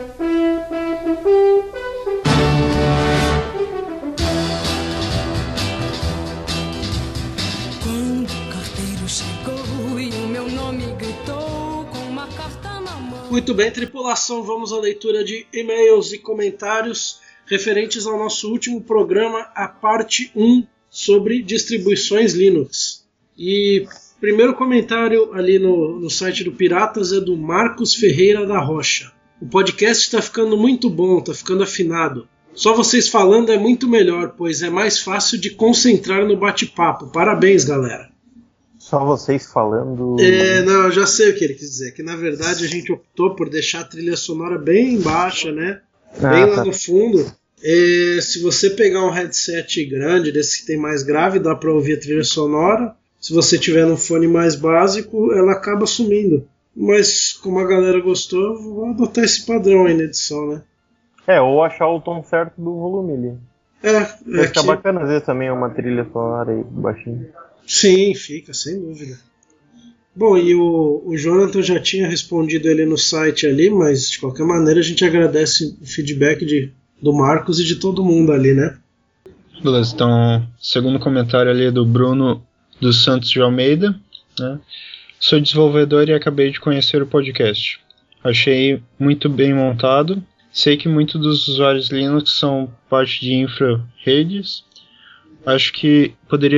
Quando o carteiro chegou e o meu nome gritou com uma carta na mão. Muito bem, tripulação, vamos à leitura de e-mails e comentários referentes ao nosso último programa, a parte 1 sobre distribuições Linux. E primeiro comentário ali no site do Piratas é do Marcos Ferreira da Rocha. O podcast está ficando muito bom, está ficando afinado. Só vocês falando é muito melhor, pois é mais fácil de concentrar no bate-papo. Parabéns, galera. Só vocês falando... Não, eu já sei o que ele quis dizer. Que na verdade a gente optou por deixar a trilha sonora bem baixa, né? Bem lá no fundo. Se você pegar um headset grande, desse que tem mais grave, dá para ouvir a trilha sonora. Se você tiver no fone mais básico, ela acaba sumindo. Mas como a galera gostou, eu vou adotar esse padrão aí na edição, né? Ou achar o tom certo do volume ali. Fica bacana às vezes também uma trilha sonora aí baixinho. Sim, fica, sem dúvida. Bom, e o Jonathan já tinha respondido ele no site ali, mas de qualquer maneira a gente agradece o feedback do Marcos e de todo mundo ali, né? Beleza, então, segundo comentário ali do Bruno dos Santos de Almeida, né? Sou desenvolvedor e acabei de conhecer o podcast. Achei muito bem montado. Sei que muitos dos usuários Linux são parte de infra-redes. Acho que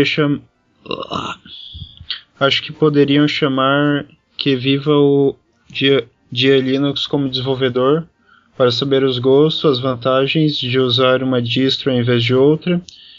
poderiam chamar que viva o dia Linux como desenvolvedor para saber os gostos, as vantagens de usar uma distro ao invés de outra.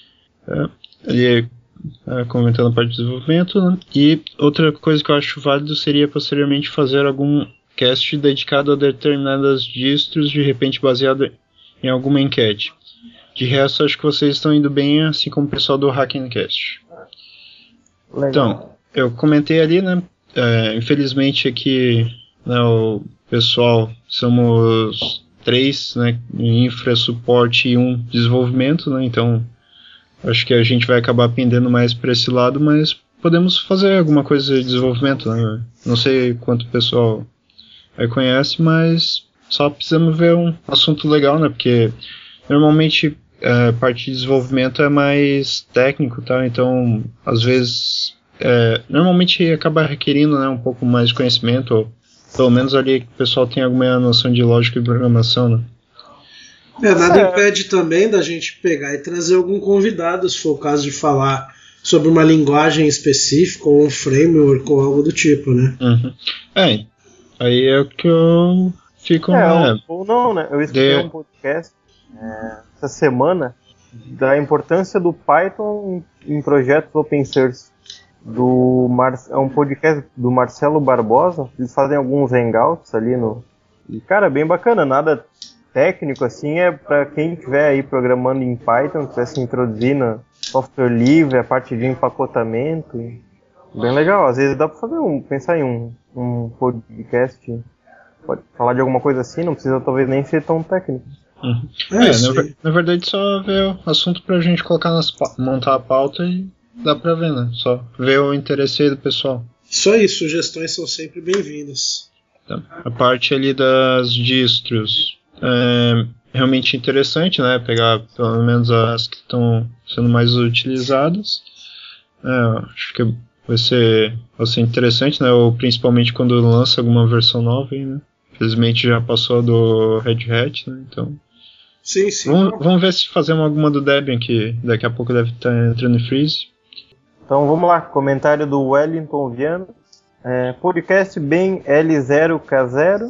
Ele comentando a parte de desenvolvimento, né? E outra coisa que eu acho válido seria posteriormente fazer algum cast dedicado a determinadas distros, de repente baseado em alguma enquete. De resto, acho que vocês estão indo bem, assim como o pessoal do Hackencast. Legal. Então, eu comentei ali, né? Infelizmente aqui, né, o pessoal, somos 3, né? Infra, suporte e 1 desenvolvimento, né? Então, acho que a gente vai acabar pendendo mais para esse lado, mas podemos fazer alguma coisa de desenvolvimento, né? Não sei quanto o pessoal conhece, mas só precisamos ver um assunto legal, né? Porque normalmente a parte de desenvolvimento é mais técnico, tá? Então, às vezes, normalmente acaba requerindo, né, um pouco mais de conhecimento, ou pelo menos ali que o pessoal tem alguma noção de lógica e programação, né? Nada impede também da gente pegar e trazer algum convidado, se for o caso de falar sobre uma linguagem específica ou um framework ou algo do tipo, né? Uhum. Aí é o que eu fico... Ou não, né? Eu escutei um podcast essa semana da importância do Python em projetos open source. É um podcast do Marcelo Barbosa. Eles fazem alguns hangouts ali no... E, cara, bem bacana, nada técnico assim, é para quem estiver aí programando em Python, quiser se introduzir no software livre, a parte de empacotamento. Bem legal, às vezes dá para pensar em um podcast, pode falar de alguma coisa assim, não precisa talvez nem ser tão técnico. Uhum. Na verdade só ver o assunto pra gente colocar montar a pauta e dá pra ver, né? Só ver o interesse aí do pessoal. Isso aí, sugestões são sempre bem-vindas. Tá. A parte ali das distros. realmente interessante, né? Pegar pelo menos as que estão sendo mais utilizadas. Acho que vai ser interessante, né? Ou principalmente quando lança alguma versão nova, né? Infelizmente já passou do Red Hat, né? Então. Sim, sim. Vamos ver se fazemos alguma do Debian, que daqui a pouco deve estar entrando em freeze. Então vamos lá, comentário do Wellington Viana. Podcast bem L0K0.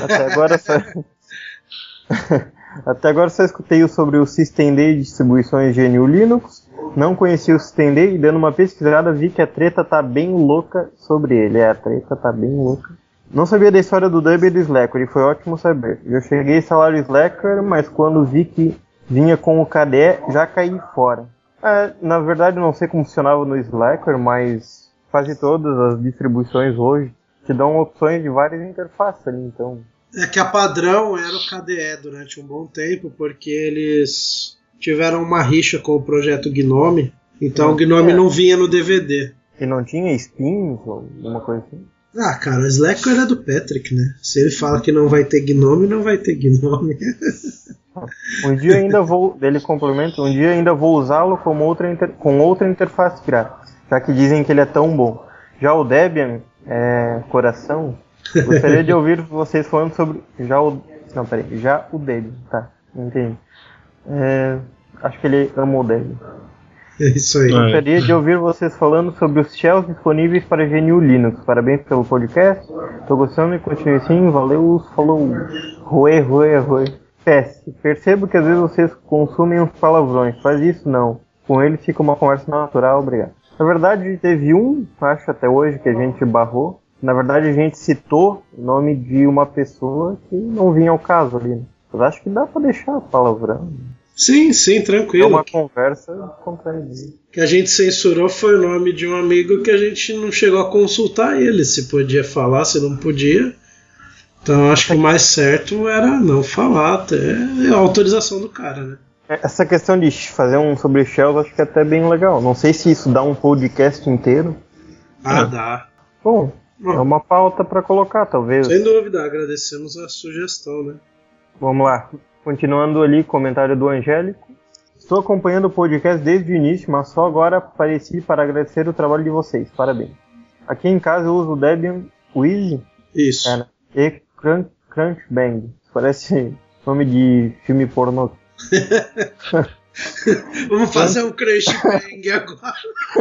Até agora só escutei sobre o Systemd e distribuições GNU Linux. Não conheci o Systemd e dando uma pesquisada vi que a treta tá bem louca sobre ele. A treta tá bem louca. Não sabia da história do Debian e do Slackware e foi ótimo saber. Eu cheguei a instalar o Slackware, mas quando vi que vinha com o KDE, já caí fora. Na verdade, não sei como funcionava no Slackware, mas quase todas as distribuições hoje te dão opções de várias interfaces ali, então... É que a padrão era o KDE durante um bom tempo, porque eles tiveram uma rixa com o projeto GNOME, então o GNOME não vinha no DVD. E não tinha spins ou alguma coisa assim? Cara, o Slackware é do Patrick, né? Se ele fala que não vai ter GNOME, não vai ter GNOME. Um dia ainda vou, ele complementa, um dia ainda vou usá-lo com outra interface gráfica, já que dizem que ele é tão bom. Já o Debian, coração, gostaria de ouvir vocês falando sobre já o Debian, tá, entendi. Acho que ele ama o Debian. É isso aí. Gostaria de ouvir vocês falando sobre os shells disponíveis para GNU Linux. Parabéns pelo podcast. Tô gostando e continue assim. Valeu, falou. Roê. PS. Percebo que às vezes vocês consumem uns palavrões. Faz isso não. Com eles fica uma conversa natural. Obrigado. Na verdade, teve acho até hoje, que a gente barrou. Na verdade, a gente citou o nome de uma pessoa que não vinha ao caso ali. Mas acho que dá pra deixar palavrão. Sim, tranquilo. É uma conversa contraída. Que a gente censurou foi o nome de um amigo que a gente não chegou a consultar ele, se podia falar, se não podia. Então acho que o mais certo era não falar, até a autorização do cara, né? Essa questão de fazer um sobre shells acho que é até bem legal. Não sei se isso dá um podcast inteiro. Dá. Bom, é uma pauta para colocar, talvez. Sem dúvida, agradecemos a sugestão, né? Vamos lá. Continuando ali, comentário do Angélico. Estou acompanhando o podcast desde o início, mas só agora apareci para agradecer o trabalho de vocês. Parabéns. Aqui em casa eu uso o Debian Wheezy. Isso. E Crunchbang. Parece nome de filme pornô. Vamos fazer um Crunchbang agora.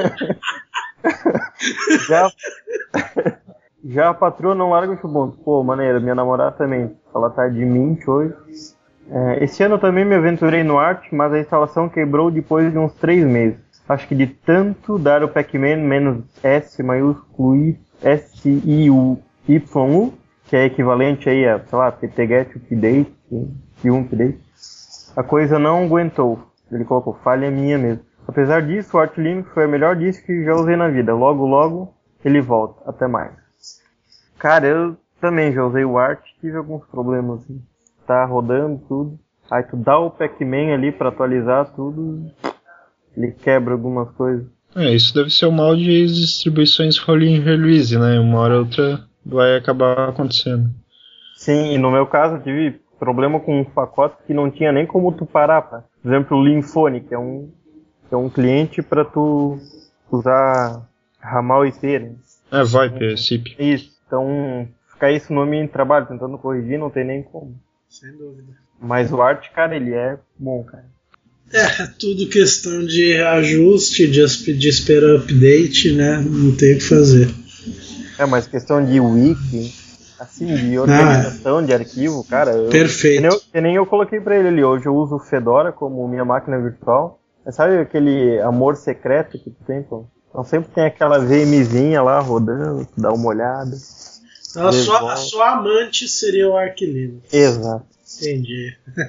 Já a patroa não larga o Ubuntu. Pô, maneiro, minha namorada também. Ela tá de Mint hoje. Esse ano também me aventurei no Arch, mas a instalação quebrou depois de uns 3 meses. Acho que de tanto dar o pacman -S maiúsculo SIUYU, que é equivalente aí a, sei lá, ptget update, update, a coisa não aguentou. Ele colocou, falha minha mesmo. Apesar disso, o Arch Linux foi a melhor disco que já usei na vida. Logo ele volta. Até mais. Cara, eu também já usei o Arch, tive alguns problemas assim. Tá rodando tudo, aí tu dá o pacman ali pra atualizar tudo, ele quebra algumas coisas. Isso deve ser o mal de distribuições rolling release, né? Uma hora ou outra vai acabar acontecendo. Sim, e no meu caso eu tive problema com um pacote que não tinha nem como tu parar, por exemplo o Linfone, que é um cliente pra tu usar ramal IP, né? VoIP, SIP. Isso, então ficar isso no meu trabalho, tentando corrigir, não tem nem como. Sem dúvida. Mas o Arch, cara, ele é bom, cara. Tudo questão de ajuste, de esperar update, né? Não tem o que fazer. Mas questão de wiki, assim, de organização de arquivo, cara... Perfeito. Que nem eu coloquei pra ele ali, hoje eu uso o Fedora como minha máquina virtual. Mas sabe aquele amor secreto que tu tem, pô? Então sempre tem aquela VMzinha lá rodando, tu dá uma olhada. A sua amante seria o Arch Linux. Exato. Entendi.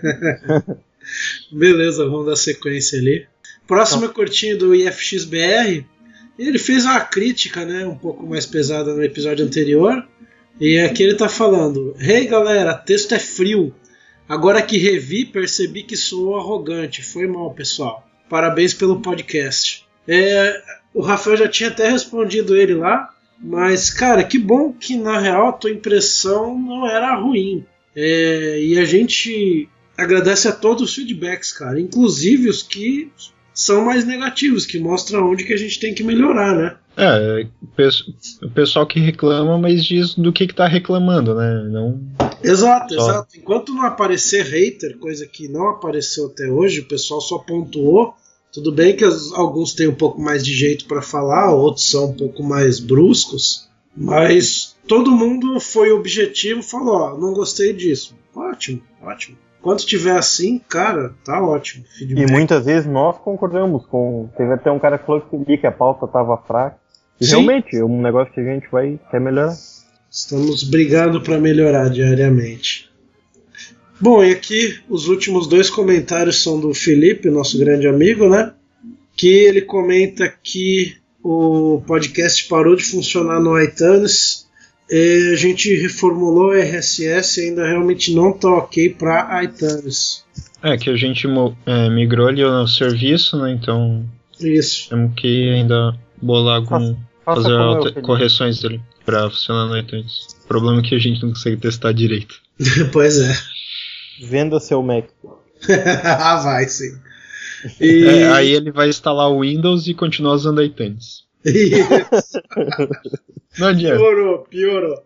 Beleza, vamos dar sequência ali. Próximo curtinho do IFXBR. Ele fez uma crítica, né, um pouco mais pesada no episódio anterior. E aqui ele tá falando: Hey galera, texto é frio. Agora que revi, percebi que sou arrogante. Foi mal, pessoal. Parabéns pelo podcast. O Rafael já tinha até respondido ele lá. Mas, cara, que bom que na real a tua impressão não era ruim. E a gente agradece a todos os feedbacks, cara, inclusive os que são mais negativos, que mostram onde que a gente tem que melhorar, né? O pessoal que reclama, mas diz do que tá reclamando, né? Não... Exato. Enquanto não aparecer hater, coisa que não apareceu até hoje, o pessoal só pontuou. Tudo bem que alguns têm um pouco mais de jeito para falar, outros são um pouco mais bruscos, mas todo mundo foi objetivo e falou, ó, não gostei disso. Ótimo. Quando tiver assim, cara, tá ótimo. Feedback. E muitas vezes nós concordamos com... Teve até um cara que falou que a pauta tava fraca. E realmente, é um negócio que a gente quer melhorar. Estamos brigando para melhorar diariamente. Bom, e aqui os últimos 2 comentários são do Felipe, nosso grande amigo, né? Que ele comenta que o podcast parou de funcionar no iTunes. A gente reformulou o RSS e ainda realmente não tá ok para iTunes. Que a gente migrou ali no serviço, né? Então isso. Temos que ainda bolar fazer correções dele para funcionar no iTunes. O problema é que a gente não consegue testar direito. Pois é. Venda seu Mac. Vai sim. Aí ele vai instalar o Windows e continuar usando iTunes. Isso. Não adianta. Piorou.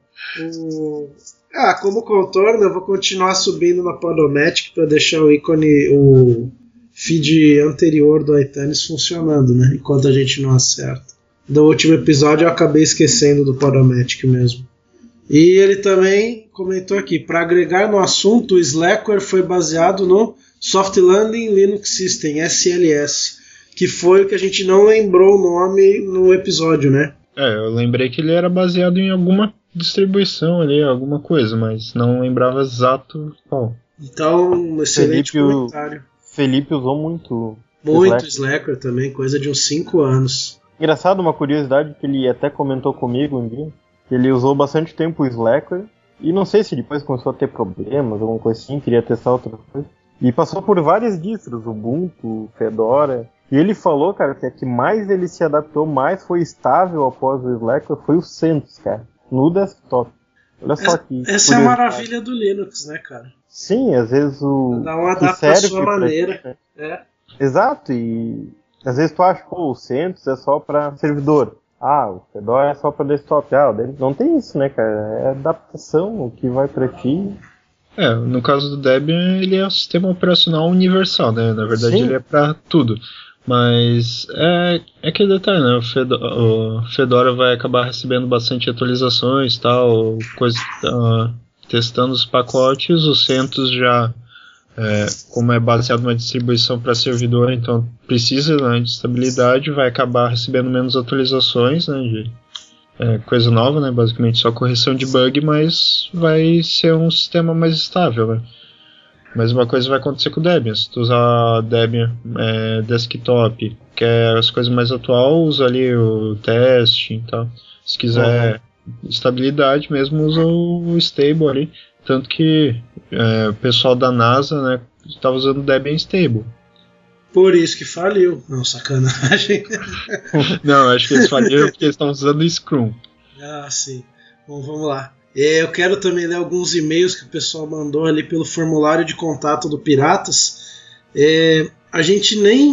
Como contorno, eu vou continuar subindo na Podomatic para deixar o feed anterior do iTunes funcionando, né? Enquanto a gente não acerta. Do último episódio eu acabei esquecendo do Podomatic mesmo. E ele também comentou aqui, para agregar no assunto, o Slackware foi baseado no Soft Landing Linux System, SLS, que foi o que a gente não lembrou o nome no episódio, né? Eu lembrei que ele era baseado em alguma distribuição ali, alguma coisa, mas não lembrava exato qual. Então, um excelente comentário. Felipe usou muito Slackware também, coisa de uns 5 anos. Engraçado, uma curiosidade que ele até comentou comigo um dia, que ele usou bastante tempo o Slackware, e não sei se depois começou a ter problemas, alguma coisa assim, queria testar outra coisa. E passou por várias distros, Ubuntu, Fedora. E ele falou, cara, que a que mais ele se adaptou, mais foi estável após o Slackware, foi o CentOS, cara, no desktop. Olha só que essa é a maravilha do Linux, né, cara? Sim, às vezes dá uma adaptação à sua maneira. Exato, e às vezes tu acha, o CentOS é só pra servidor. O Fedora é só pra desktop. Não tem isso, né, cara? É adaptação, o que vai pra ti. No caso do Debian, ele é um sistema operacional universal, né? Na verdade, Sim. Ele é pra tudo. Mas é aquele detalhe, né? O Fedora vai acabar recebendo bastante atualizações e tal, testando os pacotes. O CentOS já, como é baseado numa distribuição para servidor, então precisa, né, de estabilidade, vai acabar recebendo menos atualizações, né? Coisa nova, né? Basicamente só correção de bug, mas vai ser um sistema mais estável, né? Mas uma coisa vai acontecer com o Debian. Se tu usar Debian desktop, que é as coisas mais atuais, usa ali o teste e tal. Se quiser estabilidade mesmo, usa o stable ali. Tanto que o pessoal da NASA, né, estava usando Debian stable. Por isso que faliu. Não, sacanagem. Não, acho que eles faliram porque eles estão usando o Scrum. Sim. Bom, vamos lá. Eu quero também ler alguns e-mails que o pessoal mandou ali pelo formulário de contato do Piratas. A gente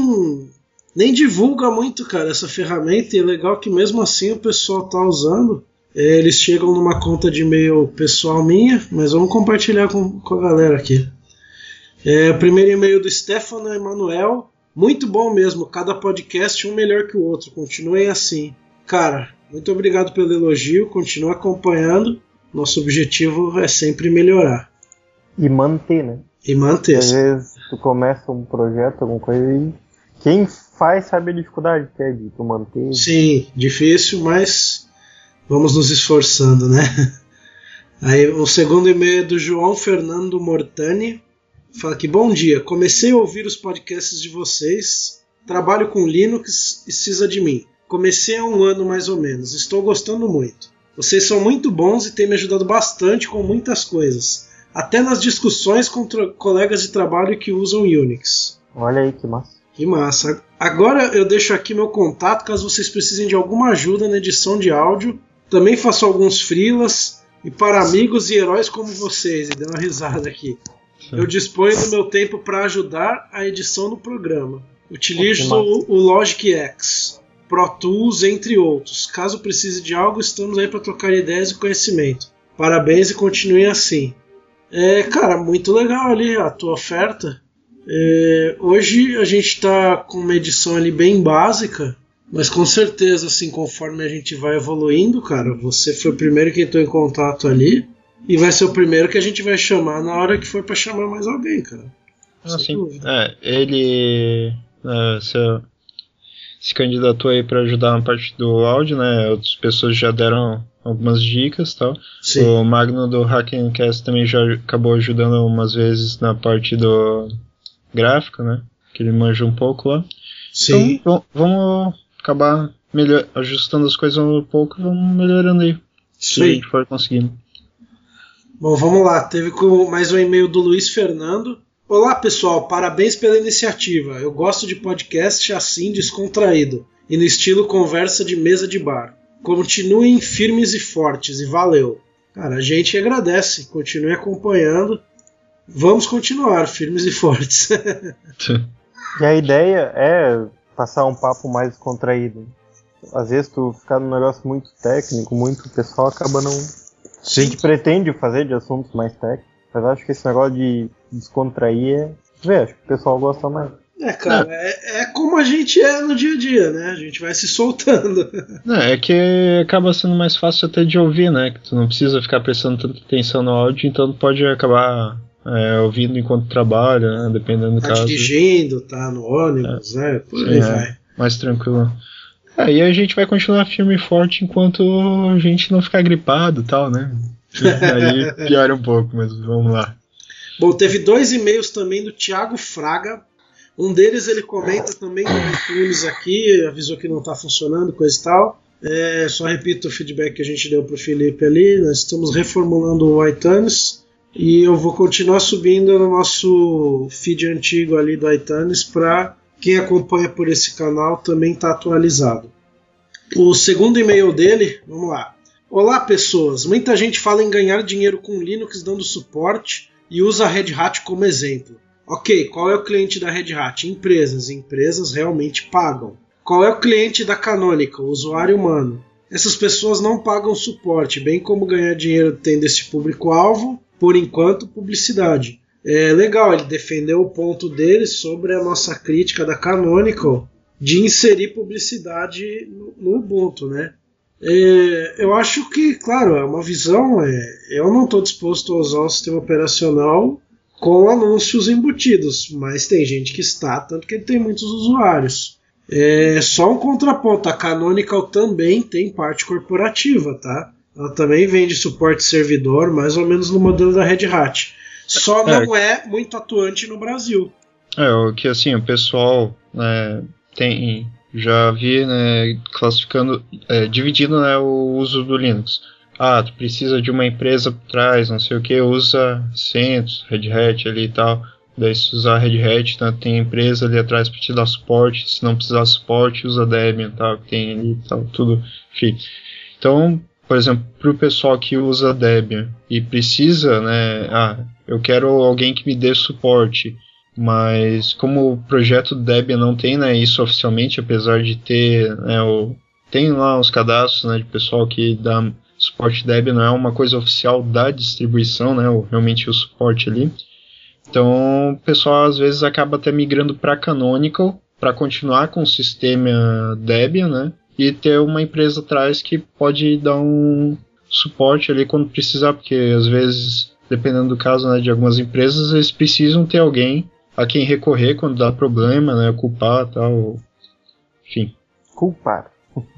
nem divulga muito, cara, essa ferramenta, e é legal que mesmo assim o pessoal tá usando. Eles chegam numa conta de e-mail pessoal minha, mas vamos compartilhar com a galera aqui. O primeiro e-mail do Stefano Emanuel. Muito bom mesmo, cada podcast um melhor que o outro. Continuem assim. Cara, muito obrigado pelo elogio, continua acompanhando. Nosso objetivo é sempre melhorar. E manter, né? E manter. Às vezes tu começa um projeto, alguma coisa, e quem faz sabe a dificuldade que é de tu manter. Sim, difícil, mas vamos nos esforçando, né? Aí o segundo e-mail é do João Fernando Mortani. Fala que bom dia, comecei a ouvir os podcasts de vocês, trabalho com Linux e sysadmin. Comecei há 1 ano mais ou menos, estou gostando muito. Vocês são muito bons e têm me ajudado bastante com muitas coisas, até nas discussões com colegas de trabalho que usam Unix. Olha aí, que massa. Que massa. Agora eu deixo aqui meu contato caso vocês precisem de alguma ajuda na edição de áudio. Também faço alguns freelas e para amigos e heróis como vocês. E deu uma risada aqui. Eu disponho do meu tempo para ajudar a edição do programa. Utilizo o Logic X, Pro Tools, entre outros. Caso precise de algo, estamos aí para trocar ideias e conhecimento. Parabéns e continue assim. Cara, muito legal ali a tua oferta. Hoje a gente está com uma edição ali bem básica, mas com certeza, assim, conforme a gente vai evoluindo, cara, você foi o primeiro que entrou em contato ali e vai ser o primeiro que a gente vai chamar na hora que for para chamar mais alguém, cara. Sem dúvida. Ele se candidatou aí para ajudar na parte do áudio, né? Outras pessoas já deram algumas dicas e tal. Sim. O Magno do Hackencast também já acabou ajudando umas vezes na parte do gráfico, né? Que ele manja um pouco lá. Sim. Então, vamos acabar ajustando as coisas um pouco e vamos melhorando aí. Se a gente for conseguindo. Bom, vamos lá. Teve mais um e-mail do Luiz Fernando. Olá, pessoal. Parabéns pela iniciativa. Eu gosto de podcast assim, descontraído e no estilo conversa de mesa de bar. Continuem firmes e fortes e valeu. Cara, a gente agradece. Continue acompanhando. Vamos continuar firmes e fortes. E a ideia é passar um papo mais descontraído. Às vezes tu ficar num negócio muito técnico, muito pessoal, acaba não... A gente pretende fazer de assuntos mais técnicos, mas acho que esse negócio de descontrair acho que o pessoal gosta mais. Cara, é como a gente é no dia a dia, né? A gente vai se soltando. É que acaba sendo mais fácil até de ouvir, né? Que tu não precisa ficar prestando tanta atenção no áudio, então tu pode acabar ouvindo enquanto trabalha, né? Dependendo do caso. Tá dirigindo, tá no ônibus, né? Por aí vai. Mais tranquilo. E a gente vai continuar firme e forte enquanto a gente não ficar gripado e tal, né? Aí piora um pouco, mas vamos lá. Bom, teve 2 e-mails também do Thiago Fraga. Um deles ele comenta também no iTunes aqui, avisou que não está funcionando, coisa e tal. Só repito o feedback que a gente deu pro Felipe ali. Nós estamos reformulando o iTunes e eu vou continuar subindo no nosso feed antigo ali do iTunes para quem acompanha por esse canal também está atualizado. O segundo e-mail dele, vamos lá. Olá, pessoas. Muita gente fala em ganhar dinheiro com Linux dando suporte e usa a Red Hat como exemplo. Ok, qual é o cliente da Red Hat? Empresas. Empresas realmente pagam. Qual é o cliente da Canonical? O usuário humano. Essas pessoas não pagam suporte, bem como ganhar dinheiro tendo esse público-alvo, por enquanto, publicidade. Legal, ele defendeu o ponto dele sobre a nossa crítica da Canonical de inserir publicidade no Ubuntu, né? Eu acho que, claro, é uma visão. Eu não estou disposto a usar o sistema operacional com anúncios embutidos, mas tem gente que está, tanto que ele tem muitos usuários. Só um contraponto, a Canonical também tem parte corporativa, tá? Ela também vende suporte servidor, mais ou menos no modelo da Red Hat. Só não é muito atuante no Brasil. O que assim, o pessoal já vi, né, classificando, dividindo, né, o uso do Linux. Tu precisa de uma empresa por trás, não sei o que, usa CentOS, Red Hat ali e tal. Daí se usar Red Hat, né, tem empresa ali atrás para te dar suporte. Se não precisar de suporte, usa Debian, tal, que tem ali e tal, tudo. Enfim. Então, por exemplo, para o pessoal que usa Debian e precisa, né, eu quero alguém que me dê suporte, mas como o projeto Debian não tem, né, isso oficialmente, apesar de ter, né, tem lá uns cadastros, né, de pessoal que dá suporte Debian, não é uma coisa oficial da distribuição, né, realmente o suporte ali. Então o pessoal às vezes acaba até migrando para Canonical para continuar com o sistema Debian, né, e ter uma empresa atrás que pode dar um suporte ali quando precisar, porque às vezes, dependendo do caso, né, de algumas empresas, eles precisam ter alguém a quem recorrer quando dá problema, né, culpar, tal, enfim. Culpar.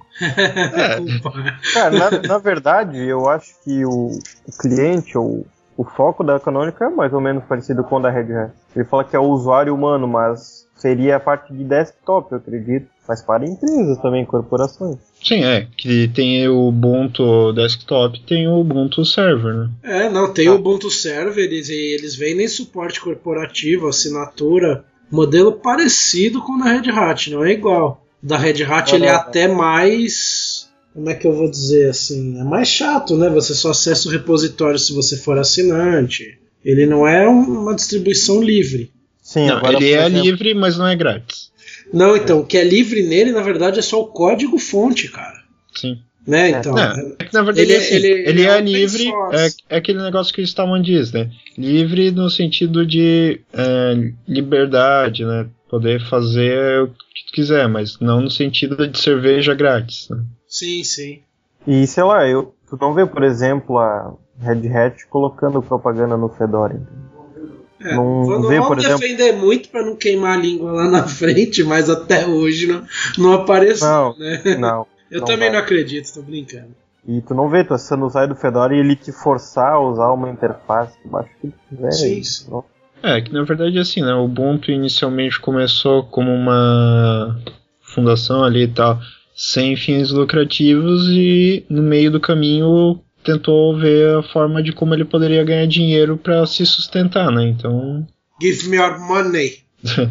Cara, na verdade, eu acho que o cliente ou o foco da Canonical é mais ou menos parecido com o da Red Hat. Ele fala que é o usuário humano, mas seria a parte de desktop, eu acredito. Mas para empresas também, corporações. Sim, que tem o Ubuntu Desktop, tem o Ubuntu Server, né? Tem o Ubuntu Server, eles vendem suporte corporativo, assinatura, modelo parecido com o da Red Hat, não é igual. Da Red Hat ele é até mais... Como é que eu vou dizer assim? É mais chato, né? Você só acessa o repositório se você for assinante. Ele não é uma distribuição livre. Sim, Não, agora, ele por é exemplo, livre, mas não é grátis. Não, então, o que é livre nele, na verdade, é só o código-fonte, cara. Sim. Né, então. É que, na verdade, Ele- assim, ele ele é é open livre, source. é aquele negócio que o Stallman diz, né? Livre no sentido de liberdade, né? Poder fazer o que tu quiser, mas não no sentido de cerveja grátis, né? Sim, sim. e sei lá, tu não vê, por exemplo, a Red Hat colocando propaganda no Fedora. Não Não vê, vamos por exemplo- defender muito pra não queimar a língua lá na frente, mas até hoje não apareceu, Não, né? não. Eu não também vai. não acredito, tô brincando. E tu não vê, tu acessando o site do Fedora e ele te forçar a usar uma interface que baixa o que tu quiser. Sim, e sim. não- Que na verdade assim, né? O Ubuntu inicialmente começou como uma fundação ali e tal, sem fins lucrativos, e no meio do caminho tentou ver a forma de como ele poderia ganhar dinheiro para se sustentar, né? Então Give me your money.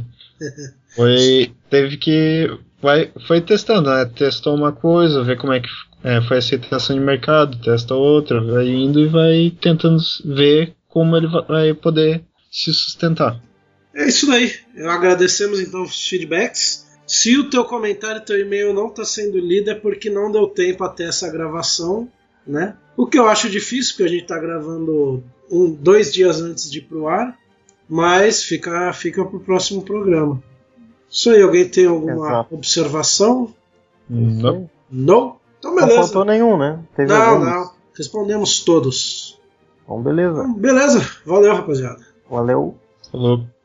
foi testando, né? Testou uma coisa, ver como é que foi a aceitação de mercado, testa outra, vai indo e vai tentando ver como ele vai poder se sustentar. É isso daí. Agradecemos então os feedbacks. Se o teu comentário e teu e-mail não está sendo lido é porque não deu tempo até essa gravação, né? O que eu acho difícil, porque a gente está gravando 2 dias antes de ir pro ar, mas fica pro próximo programa. Isso aí, alguém tem alguma Exato. observação? Não. Não? Então Não beleza. faltou nenhum, né? Teve Não, alguns. não. Respondemos todos. Então, beleza. Beleza. Valeu, rapaziada. Valeu. Falou.